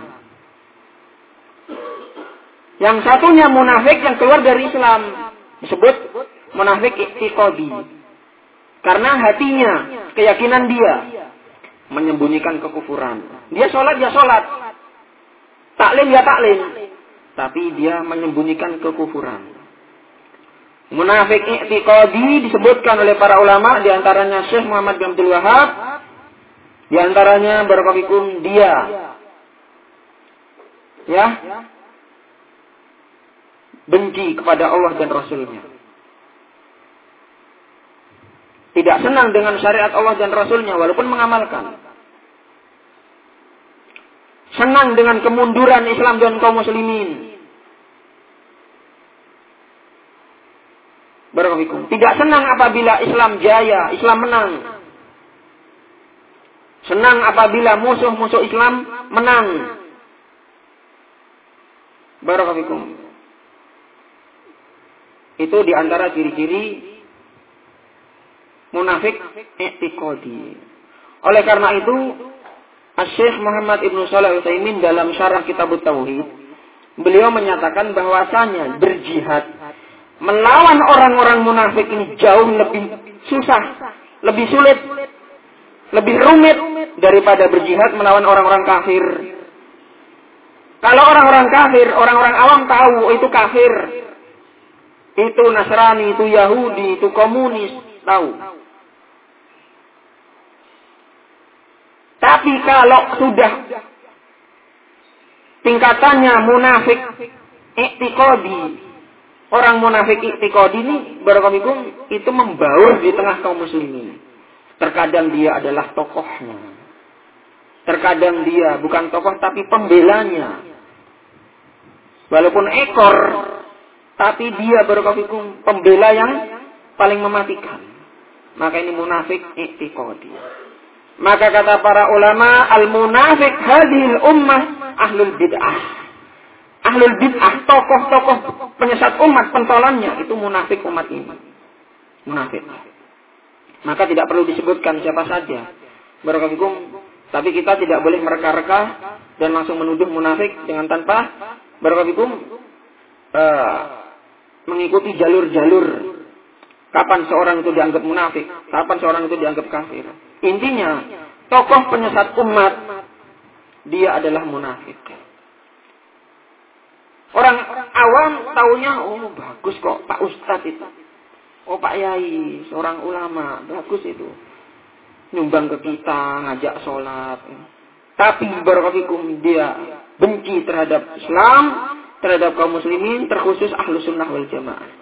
Yang satunya munafik yang keluar dari Islam. Disebut munafik i'tiqadi. Karena hatinya, keyakinan dia menyembunyikan kekufuran. Dia sholat, ya sholat. Taklim, ya taklim. Tapi dia menyembunyikan kekufuran. Munafik i'tiqadi disebutkan oleh para ulama. Di antaranya Syekh Muhammad bin Abdul Wahab. Di antaranya barakallahu dia. Ya. Benci kepada Allah dan Rasulnya. Tidak senang dengan syariat Allah dan Rasulnya walaupun mengamalkan. Senang dengan kemunduran Islam dan kaum muslimin. Barakallahu. Tidak senang apabila Islam jaya, Islam menang. Senang apabila musuh-musuh Islam menang. Barakallahu. Itu di antara ciri-ciri munafik i'tiqadi. Oleh karena itu, Syekh Muhammad Ibnu Shalih Al-Utsaimin dalam syarah Kitab Tauhid, beliau menyatakan bahwasanya berjihad melawan orang-orang munafik ini jauh lebih susah, lebih sulit, lebih rumit daripada berjihad melawan orang-orang kafir. Kalau orang-orang kafir, orang-orang awam tahu itu kafir. Itu Nasrani, itu Yahudi, itu komunis, tahu. Tapi kalau sudah tingkatannya munafik i'tiqadi, orang munafik i'tiqadi ini barakallahu itu membaur di tengah kaum muslimin. Terkadang dia adalah tokohnya. Terkadang dia bukan tokoh tapi pembelanya. Walaupun ekor, tapi dia barakallahu pembela yang paling mematikan. Maka ini munafik i'tiqadi. Maka kata para ulama, al-munafik hadhil ummah ahlul bid'ah. Ahlul bid'ah, tokoh-tokoh penyesat umat, pentolannya itu munafik umat ini. Munafik. Maka tidak perlu disebutkan siapa saja. Barakallahu. Tapi kita tidak boleh mereka-reka dan langsung menuduh munafik dengan tanpa barakallahu mengikuti jalur-jalur. Kapan seorang itu dianggap munafik, kapan seorang itu dianggap kafir. Intinya, tokoh penyesat umat, dia adalah munafik. Orang awam taunya, oh bagus kok Pak Ustadz itu. Oh Pak Yai, seorang ulama, bagus itu. Nyumbang ke kita, ngajak sholat. Tapi barakallahu dia benci terhadap Islam, terhadap kaum muslimin, terkhusus ahlu sunnah wal jamaah.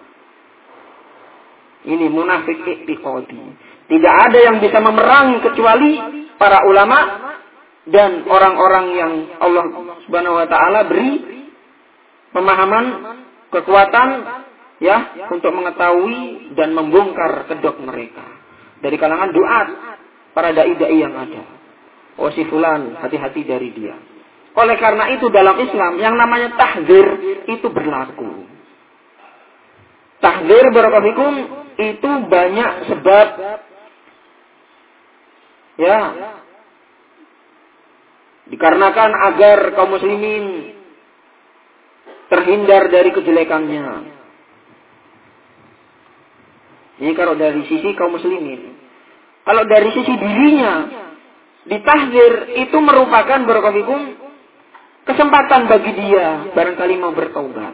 Ini munafik i'tiqadi. Tidak ada yang bisa memerangi kecuali para ulama dan orang-orang yang Allah Subhanahu wa taala beri pemahaman, kekuatan ya untuk mengetahui dan membongkar kedok mereka. Dari kalangan duat, para dai-dai yang ada. Oh si fulan, hati-hati dari dia. Oleh karena itu dalam Islam yang namanya tahdzir itu berlaku. Tahdzir barakallahu itu banyak sebab ya dikarenakan agar kaum muslimin terhindar dari kejelekannya. Ini kalau dari sisi kaum muslimin. Kalau dari sisi dirinya, ditahdzir itu merupakan barakallahu kesempatan bagi dia barangkali mau bertaubat.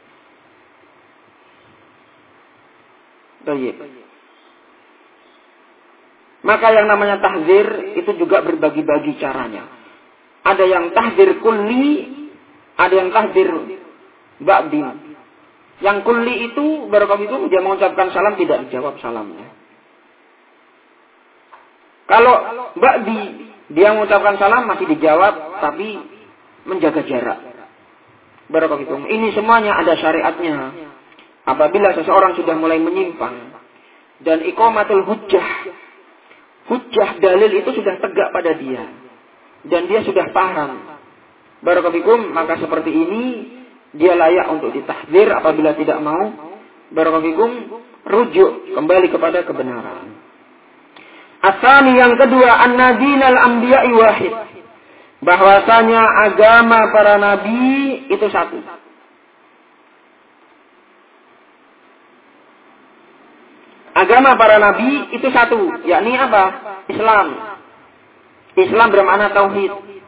Baik. Maka yang namanya tahdzir itu juga berbagi-bagi caranya. Ada yang tahdzir kulli, ada yang tahdzir ba'di. Yang kulli itu barakallahu dia mengucapkan salam tidak dijawab salamnya. Kalau ba'di dia mengucapkan salam masih dijawab tapi menjaga jarak. Barakallahu. Ini semuanya ada syariatnya. Apabila seseorang sudah mulai menyimpang dan iqamatul hujjah dalil itu sudah tegak pada dia dan dia sudah paham. Barakallahu, maka seperti ini dia layak untuk ditahdzir. Apabila tidak mau, barakallahu, rujuk kembali kepada kebenaran. Asani yang kedua, an-nadinal anbiya'i wahid. Bahwasanya agama para nabi itu satu. Agama para nabi itu satu, yakni apa? Islam. Islam bermakna tauhid.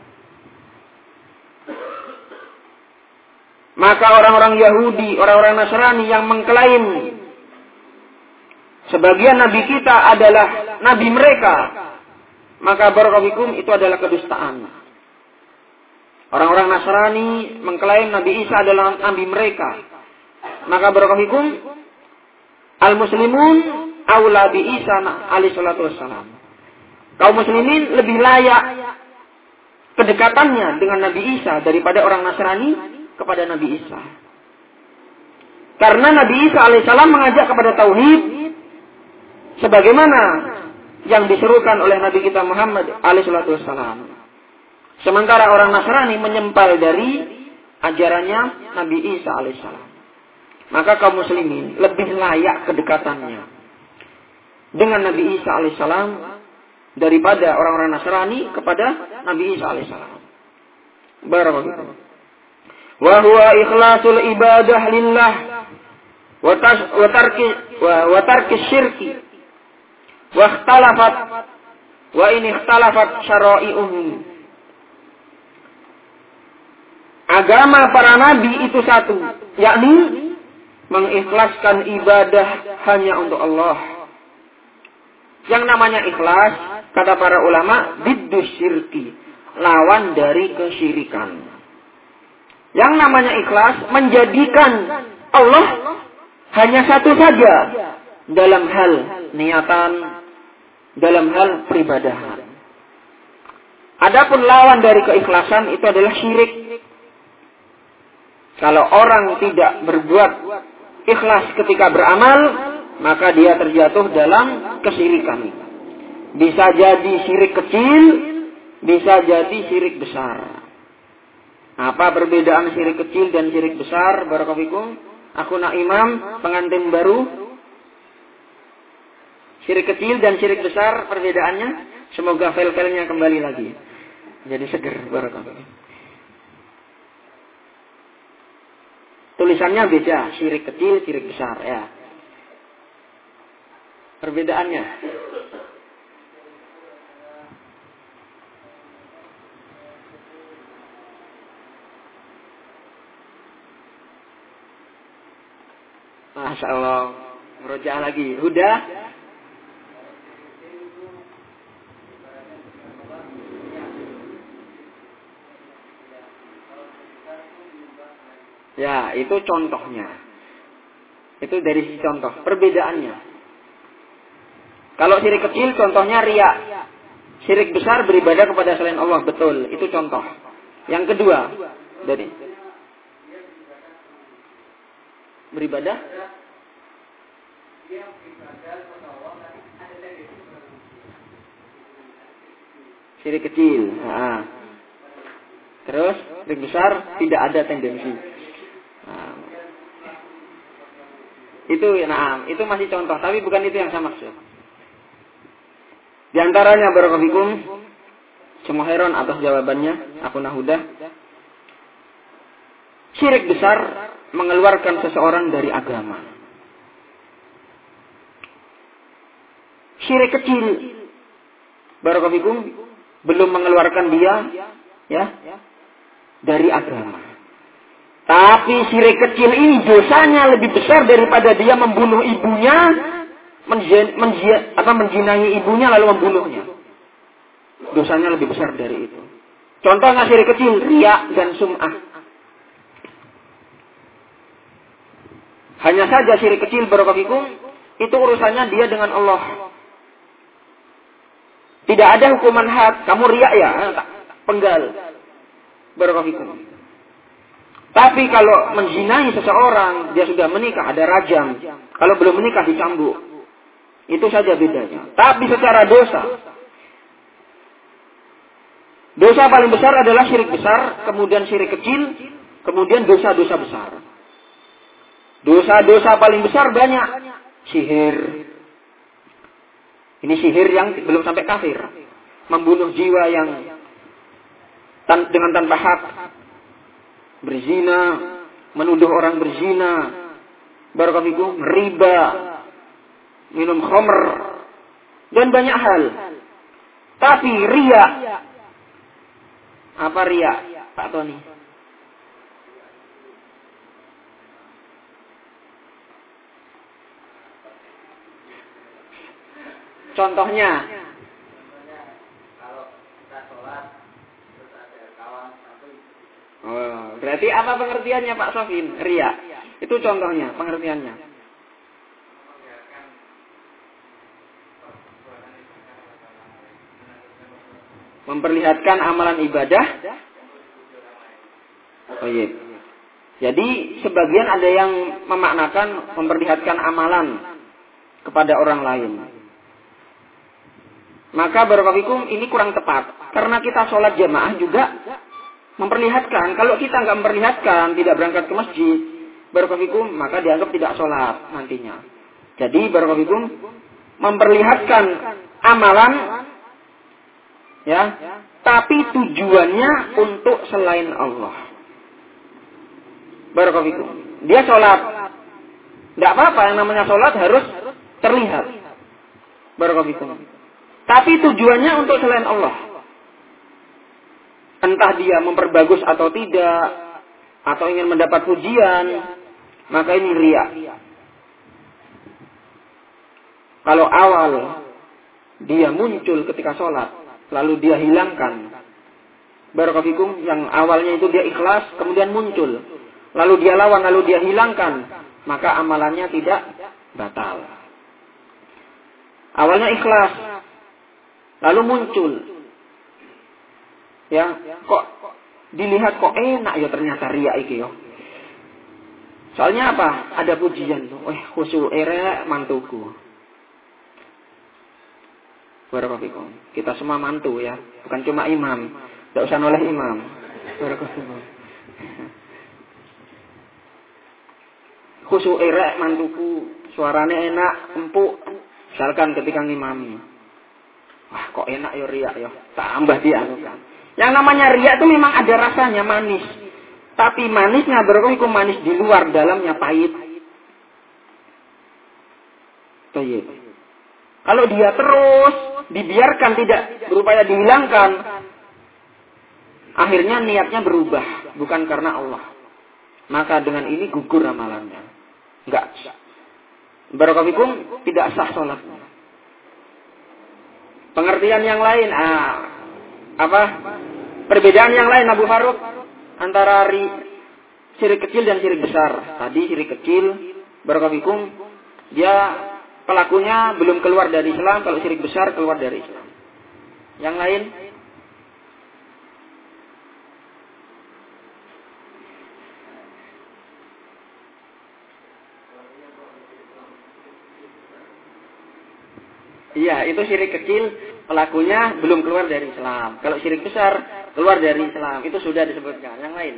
Maka orang-orang Yahudi, orang-orang Nasrani yang mengklaim sebagian nabi kita adalah nabi mereka, maka barakallahu itu adalah kedustaan. Orang-orang Nasrani mengklaim Nabi Isa adalah nabi mereka, maka barakallahu al-muslimun aula bi Isa alaihi salatu wassalam. Kaum muslimin lebih layak kedekatannya dengan Nabi Isa daripada orang Nasrani kepada Nabi Isa. Karena Nabi Isa alaihissalam mengajak kepada tauhid sebagaimana yang diserukan oleh Nabi kita Muhammad alaihissalatu wassalam. Sementara orang Nasrani menyempal dari ajarannya Nabi Isa alaihissalam. Maka kaum muslimin lebih layak kedekatannya dengan Nabi Isa alaihissalam daripada orang-orang Nasrani kepada Nabi Isa alaihissalam. Barakallahu. Wa huwa ikhlasul ibadah lillah wa tarki syirki wa ikhtalafat wa in ikhtalafat syara'i'uhum. Agama para nabi itu satu, yakni mengikhlaskan ibadah hanya untuk Allah. Yang namanya ikhlas, kata para ulama, biddus syirki, lawan dari kesyirikan. Yang namanya ikhlas menjadikan Allah hanya satu saja dalam hal niatan, dalam hal peribadahan. Adapun lawan dari keikhlasan itu adalah syirik. Kalau orang tidak berbuat ikhlas ketika beramal, maka dia terjatuh dalam kesyirikan. Bisa jadi syirik kecil, bisa jadi syirik besar. Apa perbedaan syirik kecil dan syirik besar? Barakallahu. Aku nak imam, pengantin baru. Syirik kecil dan syirik besar perbedaannya. Semoga file-filenya kembali lagi. Jadi seger. Barakallahu. Tulisannya beda, syirik kecil, syirik besar, ya. Perbedaannya. Masya Allah, merojaah lagi. Huda. Ya, itu contohnya. Itu dari sisi contoh. Perbedaannya. Kalau syirik kecil, contohnya riya. Syirik besar beribadah kepada selain Allah. Betul, itu contoh. Yang kedua, dari beribadah. Syirik kecil. Nah. Terus, syirik besar tidak ada tendensi. Nah, itu masih contoh, tapi bukan itu yang saya maksud. Di antaranya barakallahu, semua heran atas jawabannya, aku nahudah. Syirik besar mengeluarkan seseorang dari agama. syirik kecil. Barakallahu fikum, belum mengeluarkan dia ya dari agama. Tapi syirik kecil ini dosanya lebih besar daripada dia membunuh ibunya, menjinahi ibunya lalu membunuhnya. Dosanya lebih besar dari itu. Contohnya syirik kecil, riya dan sum'ah. Hanya saja syirik kecil barakallahu fikum, itu urusannya dia dengan Allah. Tidak ada hukuman had, kamu riya ya, penggal. Barakallahu fikum. Tapi kalau menzinahi seseorang, dia sudah menikah, ada rajam. Kalau belum menikah dicambuk. Itu saja bedanya. Tapi secara dosa, dosa paling besar adalah syirik besar, kemudian syirik kecil, kemudian dosa-dosa besar. Dosa-dosa paling besar banyak. Sihir. Ini sihir yang belum sampai kafir. Membunuh jiwa yang dengan tanpa hak. Berzina. Menuduh orang berzina. Barakallahu fikum. Riba. Minum khamr. Dan banyak hal. Tapi riya. Apa riya, Pak Tony? Contohnya, kalau kita sholat terus ada kawan satu. Oh, berarti apa pengertiannya Pak Sofin? Riya. Itu contohnya, pengertiannya. Memperlihatkan amalan ibadah. Oh iya. Jadi sebagian ada yang memaknakan memperlihatkan amalan kepada orang lain. Maka barakallahu fikum ini kurang tepat. Karena kita sholat jamaah juga memperlihatkan. Kalau kita nggak memperlihatkan, tidak berangkat ke masjid, barakallahu fikum, maka dianggap tidak sholat nantinya. Jadi barakallahu fikum memperlihatkan amalan, ya, tapi tujuannya untuk selain Allah. Barakallahu fikum. Dia sholat. Tidak apa-apa, yang namanya sholat harus terlihat. Barakallahu fikum. Tapi tujuannya untuk selain Allah. Entah dia memperbagus atau tidak, atau ingin mendapat pujian, maka ini riya. Kalau awal dia muncul ketika sholat, lalu dia hilangkan. Barakallahu fikum, yang awalnya itu dia ikhlas, kemudian muncul. Lalu dia lawan, lalu dia hilangkan, maka amalannya tidak batal. Awalnya ikhlas, lalu muncul. Ya, kok dilihat kok enak ya ternyata riya iki yo. Soalnya apa? Ada pujian tuh. Khusyuk erek mantuku. Barakallahu fikum. Kita semua mantu ya, bukan cuma imam. Tidak usah noleh imam. Barakallahu fikum. Khusyuk erek mantuku, suaranya enak, empuk. Misalkan ketika ngimami. Wah, kok enak ya riya ya. Tambah dia kan. Yang namanya riya itu memang ada rasanya manis. Tapi manisnya barakallahu manis di luar, dalamnya pahit. Baik. Kalau dia terus dibiarkan, tidak berupaya dihilangkan, akhirnya niatnya berubah, bukan karena Allah. Maka dengan ini gugur amalannya. Enggak. Barakallahu fikum, tidak sah sholatnya. Pengertian yang lain, perbedaan yang lain Abu Faruk antara syirik kecil dan syirik besar. Tadi syirik kecil, barakallahu fikum, dia pelakunya belum keluar dari Islam. Kalau syirik besar keluar dari Islam. Yang lain? Iya, itu syirik kecil, pelakunya belum keluar dari Islam. Kalau syirik besar, keluar dari Islam. Itu sudah disebutkan. Yang lain?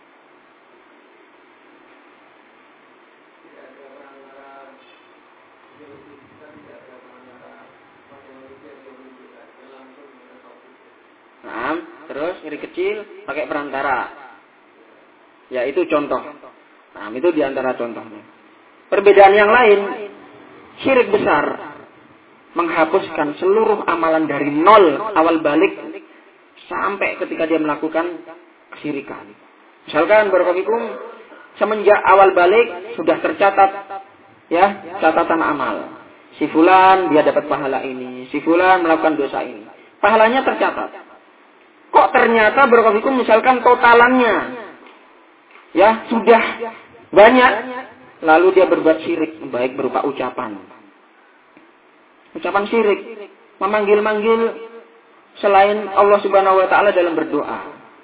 Nah, terus syirik kecil pakai perantara. Ya, itu contoh. Nah, itu diantara contohnya. Perbedaan yang lain, syirik besar. menghapuskan seluruh amalan dari nol awal balik sampai ketika dia melakukan kesyirikan. Misalkan barakallahu semenjak awal balik sudah tercatat ya catatan amal. Si fulan dia dapat pahala ini, si fulan melakukan dosa ini. Pahalanya tercatat. Kok ternyata barakallahu misalkan totalannya ya sudah banyak, lalu dia berbuat syirik, baik berupa ucapan. Ucapan syirik, memanggil-manggil selain Allah Subhanahu wa taala dalam berdoa.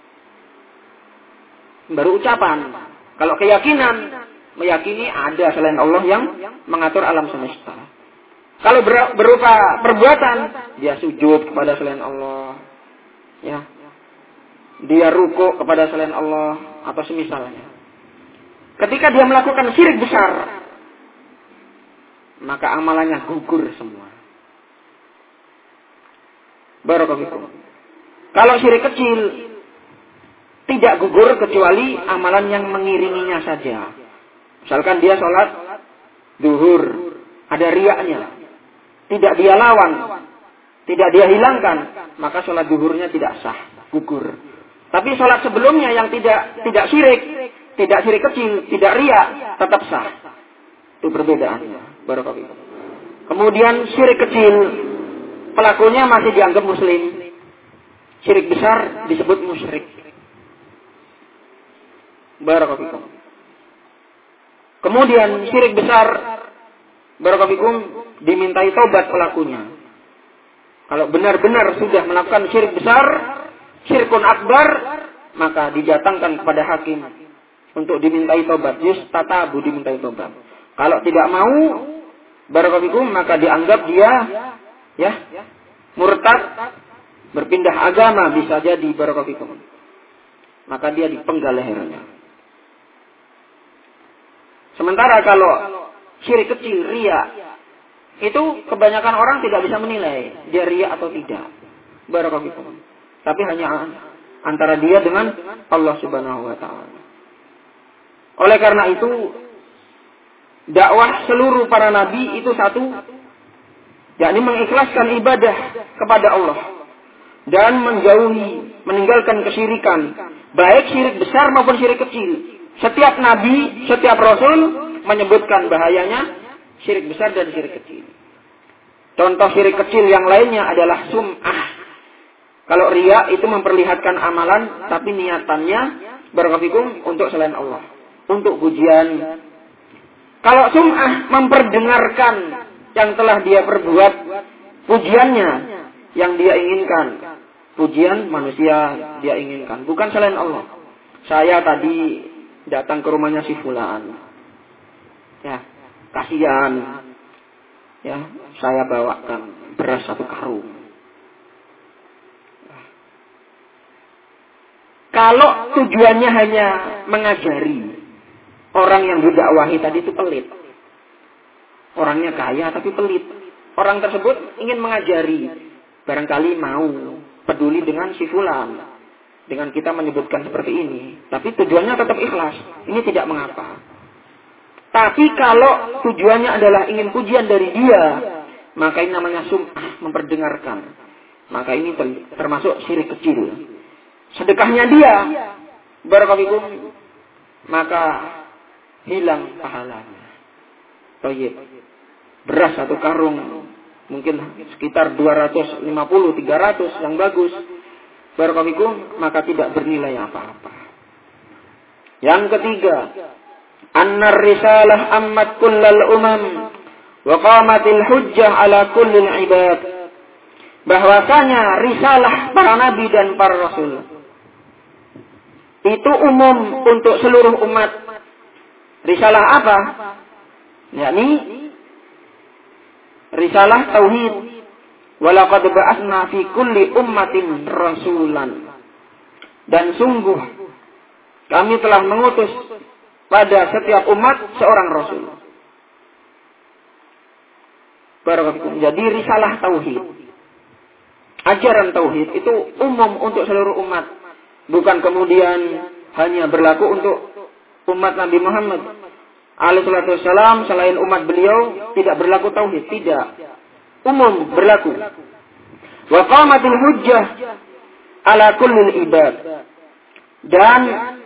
Baru ucapan. Kalau keyakinan, meyakini ada selain Allah yang mengatur alam semesta. Kalau berupa perbuatan, dia sujud kepada selain Allah. Ya. Dia rukuk kepada selain Allah atau semisalnya. Ketika dia melakukan syirik besar, maka amalannya gugur semua. Barakallahu. Kalau syirik kecil, tidak gugur kecuali amalan yang mengiringinya saja. Misalkan dia sholat zuhur, ada riaknya. Tidak dia lawan, tidak dia hilangkan, maka sholat zuhurnya tidak sah, gugur. Tapi sholat sebelumnya yang tidak syirik kecil, tidak riak, tetap sah. Itu perbedaannya. Barakallahu. Kemudian syirik kecil, pelakunya masih dianggap muslim. Syirik besar disebut musyrik. Barakallahu. Kemudian syirik besar, barakallahu, dimintai taubat pelakunya. Kalau benar-benar sudah melakukan syirik besar, syirkun akbar, maka dijatangkan kepada hakim untuk dimintai taubat. Yustatabu, dimintai taubat. Kalau tidak mau, barakallahu, maka dianggap dia ya murtad, berpindah agama, bisa jadi barakallahu. Maka dia dipenggal lehernya. Sementara kalau syirik kecil, riya, itu kebanyakan orang tidak bisa menilai dia riya atau tidak. Barakallahu. Tapi hanya antara dia dengan Allah Subhanahu wa taala. Oleh karena itu, dakwah seluruh para nabi itu satu, yakni mengikhlaskan ibadah kepada Allah dan meninggalkan kesyirikan, baik syirik besar maupun syirik kecil. Setiap nabi, setiap rasul menyebutkan bahayanya syirik besar dan syirik kecil. Contoh syirik kecil yang lainnya adalah sum'ah. Kalau riya itu memperlihatkan amalan, tapi niatannya barakallahu untuk selain Allah, untuk pujian. Kalau sum'ah memperdengarkan yang telah dia perbuat, pujiannya yang dia inginkan, pujian manusia dia inginkan, bukan selain Allah. Saya tadi datang ke rumahnya si fulan, ya. Kasihan, ya, saya bawakan beras 1 karung. Kalau tujuannya hanya mengajari, orang yang didakwahi tadi itu pelit. Orangnya kaya tapi pelit. Orang tersebut ingin mengajari, barangkali mau peduli dengan si fulan, dengan kita menyebutkan seperti ini. Tapi tujuannya tetap ikhlas, ini tidak mengapa. Tapi kalau tujuannya adalah ingin pujian dari dia, maka ini namanya sum'ah, memperdengarkan. Maka ini termasuk syirik kecil. Sedekahnya dia, barakallahu, maka hilang pahalanya. Toyib. Beras 1 karung, mungkin sekitar 250-300 yang bagus, barakallahu, maka tidak bernilai apa-apa. Yang ketiga, anna risalah ammat kullal umam wa qamatil hujjah ala kullil ibad. Bahwasanya risalah para nabi dan para rasul itu umum untuk seluruh umat. Risalah apa? Yakni risalah tauhid. Wa laqad ba'atsna fi kulli ummatin rasulan. Dan sungguh kami telah mengutus pada setiap umat seorang rasul. Barakallahu. Jadi risalah tauhid, ajaran tauhid itu umum untuk seluruh umat, bukan kemudian hanya berlaku untuk umat Nabi Muhammad alaihi wassalam, selain umat beliau tidak berlaku tauhid, tidak. umum berlaku. Wa qamatil hujjah ala kulli ibad. Dan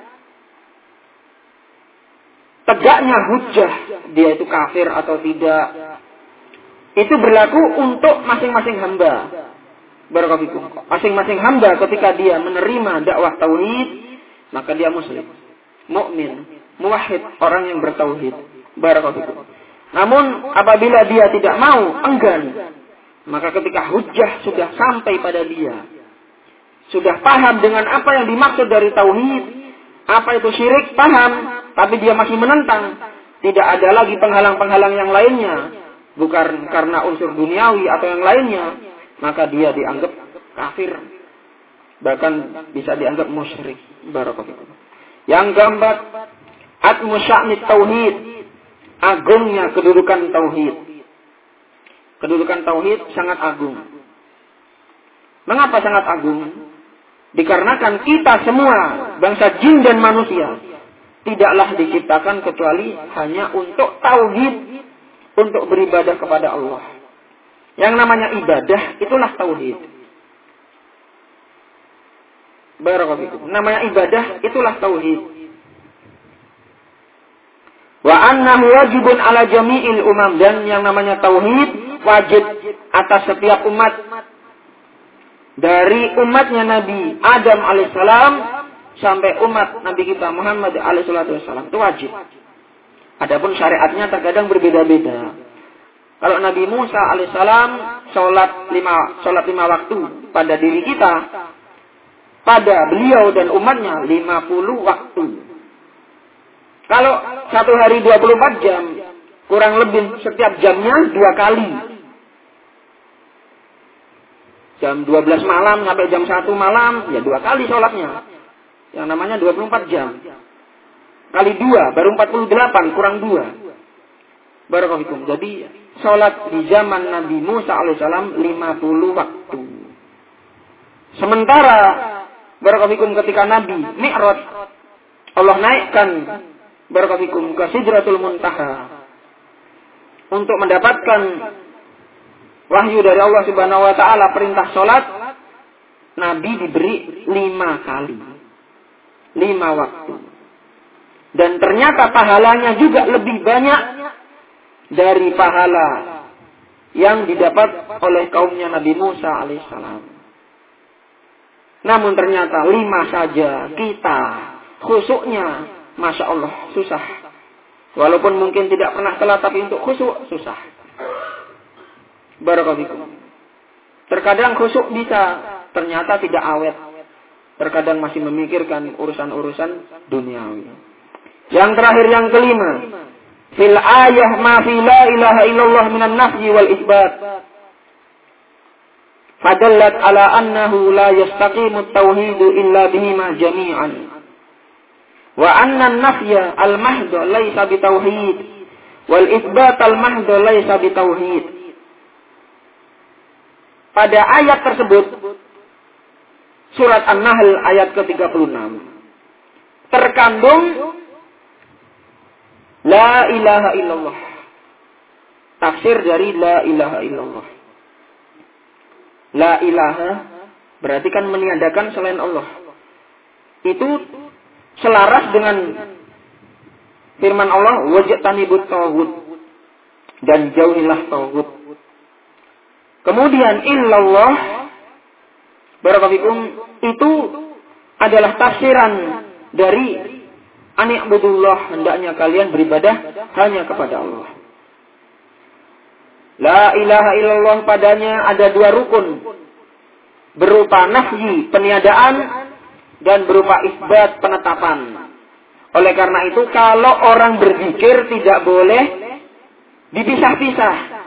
tegaknya hujjah, dia itu kafir atau tidak, itu berlaku untuk masing-masing hamba. Barakallahu fikum. Masing-masing hamba ketika dia menerima dakwah tauhid, maka dia muslim, mukmin, muwahhid, orang yang bertauhid. Barakallahu fikum. Namun apabila dia tidak mau, enggan, maka ketika hujjah sudah sampai pada dia, sudah paham dengan apa yang dimaksud dari tauhid, apa itu syirik, paham, tapi dia masih menentang, tidak ada lagi penghalang-penghalang yang lainnya, bukan karena unsur duniawi atau yang lainnya, maka dia dianggap kafir, bahkan bisa dianggap musyrik. Barakallahu. Yang keempat, atmu sya'ni tauhid, agungnya kedudukan tauhid. Kedudukan tauhid sangat agung. Mengapa sangat agung? Dikarenakan kita semua, bangsa jin dan manusia, tidaklah diciptakan kecuali hanya untuk tauhid, untuk beribadah kepada Allah. Yang namanya ibadah, itulah tauhid. Barakallahu. Namanya ibadah, itulah tauhid. Wa annahu wajibun ala jami'il umam, dan yang namanya tauhid wajib atas setiap umat. Dari umatnya Nabi Adam alaihissalam sampai umat Nabi kita Muhammad alaihissalam, itu wajib. Adapun syariatnya terkadang berbeda-beda. Kalau Nabi Musa alaihissalam sholat lima waktu pada diri kita, pada beliau dan umatnya 50 waktu. Kalau satu hari 24 jam, kurang lebih setiap jamnya 2 kali. Jam 12 malam sampai jam 1 malam, ya 2 kali sholatnya. Yang namanya 24 jam. Kali 2, baru 48, kurang 2. Barakallahu. Jadi, sholat di zaman Nabi Musa alaihissalam 50 waktu. Sementara, barakallahu ketika Nabi Mi'raj, Allah naikkan barakallahu ke Sidratul Muntaha untuk mendapatkan wahyu dari Allah Subhanahu wa taala, perintah salat, Nabi diberi 5 kali. 5 waktu. Dan ternyata pahalanya juga lebih banyak dari pahala yang didapat oleh kaumnya Nabi Musa alaihissalam. Namun ternyata 5 saja kita khusyuknya, Masya Allah, susah. Walaupun mungkin tidak pernah salat, tapi untuk khusyuk susah. Barakallahu. Terkadang khusyuk bisa, ternyata tidak awet. Terkadang masih memikirkan urusan-urusan duniawi. Yang terakhir, yang kelima, fil ayah ma fi la ilaha illallah minan nafyi wal isbat. Fadallat ala annahu la yastaqimu at-tauhid illa bihima jami'an. Wa anna an-nafya al-mahdha laysa bitauhid wal isbat al-mahdha laysa bitauhid. Pada ayat tersebut, surat An-Nahl ayat ke-36, terkandung La ilaha illallah. Tafsir dari La ilaha illallah. La ilaha berarti kan meniadakan selain Allah. Itu selaras dengan firman Allah, wajtanibut tauhid, dan jauhilah tauhid. Kemudian illallah barakallahu itu adalah tafsiran dari ani'budullah, hendaknya kalian beribadah hanya kepada Allah. La ilaha illallah padanya ada 2 rukun, berupa nafyi peniadaan dan berupa isbat penetapan. Oleh karena itu kalau orang berzikir tidak boleh dipisah-pisah.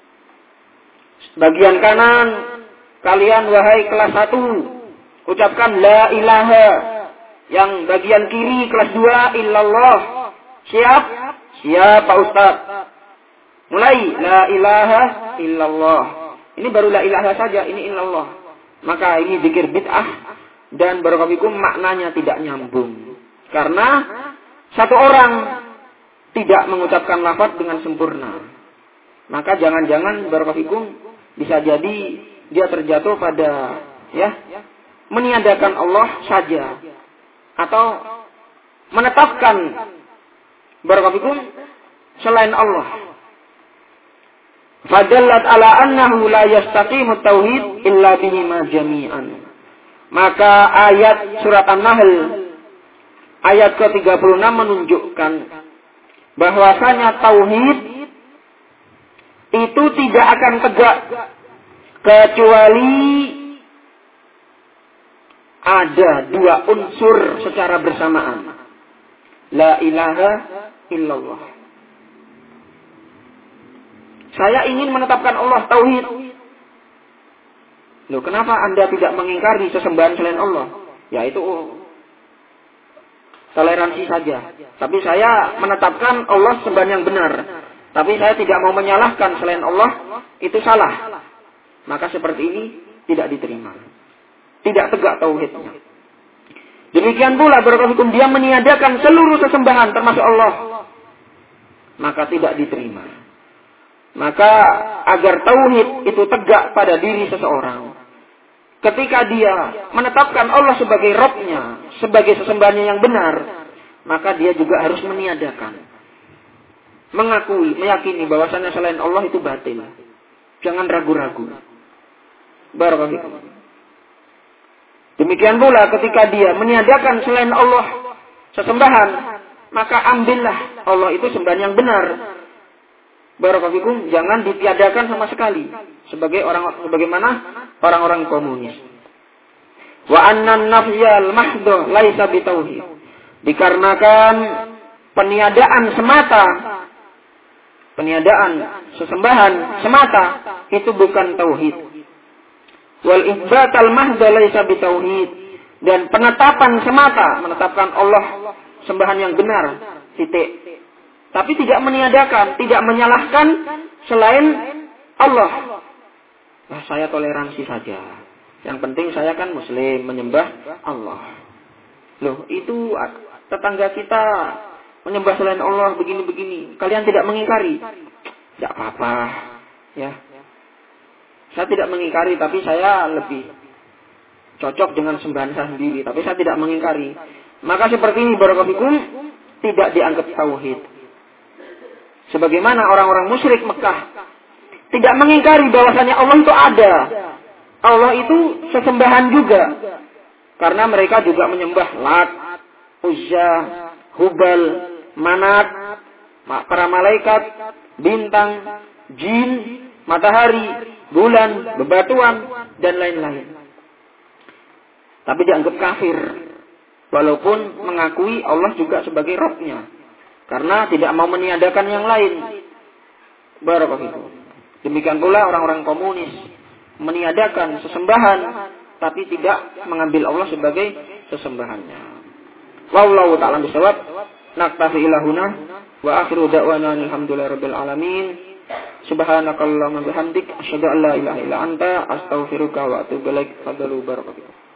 Bagian kanan, kalian wahai kelas 1, ucapkan la ilaha. Yang bagian kiri, kelas 2, illallah. Siap? Siap Pak Ustaz. Mulai, la ilaha illallah. Ini baru la ilaha saja, ini illallah. Maka ini zikir bid'ah, dan barakallahu maknanya tidak nyambung. Karena satu orang tidak mengucapkan lafaz dengan sempurna. Maka jangan-jangan barakallahu bisa jadi dia terjatuh pada meniadakan Allah saja atau menetapkan barakallahu selain Allah. Fadallat ala annahu la yastaqimu tauhid illa bihima jami'an. Maka ayat surat An-Nahl ayat ke-36 menunjukkan bahwasanya tauhid itu tidak akan tegak kecuali ada dua unsur secara bersamaan. La ilaha illallah. Saya ingin menetapkan Allah tauhid. Loh, kenapa Anda tidak mengingkari sesembahan selain Allah? Ya itu toleransi saja. Tapi saya menetapkan Allah sembahan yang benar. Tapi saya tidak mau menyalahkan selain Allah, itu salah. Maka seperti ini tidak diterima. Tidak tegak tauhidnya. Demikian pula barakallahu dia meniadakan seluruh sesembahan termasuk Allah. Maka tidak diterima. Maka agar tauhid itu tegak pada diri seseorang, ketika dia menetapkan Allah sebagai Rabb-nya, sebagai sesembahannya yang benar, maka dia juga harus meniadakan, mengakui, meyakini bahwasannya selain Allah itu batil. Jangan ragu-ragu. Barakallahu. Demikian pula ketika dia meniadakan selain Allah sesembahan, maka ambillah Allah itu sembahan yang benar. Barakallahu, jangan ditiadakan sama sekali sebagaimana orang-orang komunis. Wa annan nafyal mahdhu laisa bitauhid. Dikarenakan peniadaan sesembahan semata itu bukan tauhid. Wal itsbatal mahdhu laisa bitauhid. Dan penetapan semata, menetapkan Allah sembahan yang benar, titik. Tapi tidak meniadakan, tidak menyalahkan selain Allah. Nah, saya toleransi saja. Yang penting saya kan muslim, menyembah Allah. Loh, itu tetangga kita menyembah selain Allah begini-begini. Kalian tidak mengingkari? Tidak apa-apa. Ya. Saya tidak mengingkari, tapi saya lebih cocok dengan sembahan saya sendiri. Tapi saya tidak mengingkari. Maka seperti ini barakallahu tidak dianggap tauhid. Sebagaimana orang-orang musyrik Mekah tidak mengingkari bahwasanya Allah itu ada. Allah itu sesembahan juga. Karena mereka juga menyembah Lat, Uzza, Hubal, Manat, para malaikat, bintang, jin, matahari, bulan, bebatuan, dan lain-lain. Tapi dianggap kafir. Walaupun mengakui Allah juga sebagai Rabb-nya. Karena tidak mau meniadakan yang lain. Barakallahu. Demikian pula orang-orang komunis meniadakan sesembahan tapi tidak mengambil Allah sebagai sesembahannya. Wallahu ta'ala bishawab. Naktafi ilahuna wa akhiru da'wana alhamdulillahirabbil alamin. Subhanakallahumma bihamdik asyhadu an la ilaha illa anta astaghfiruka wa atubu ilaik. Fadlu barakallahu.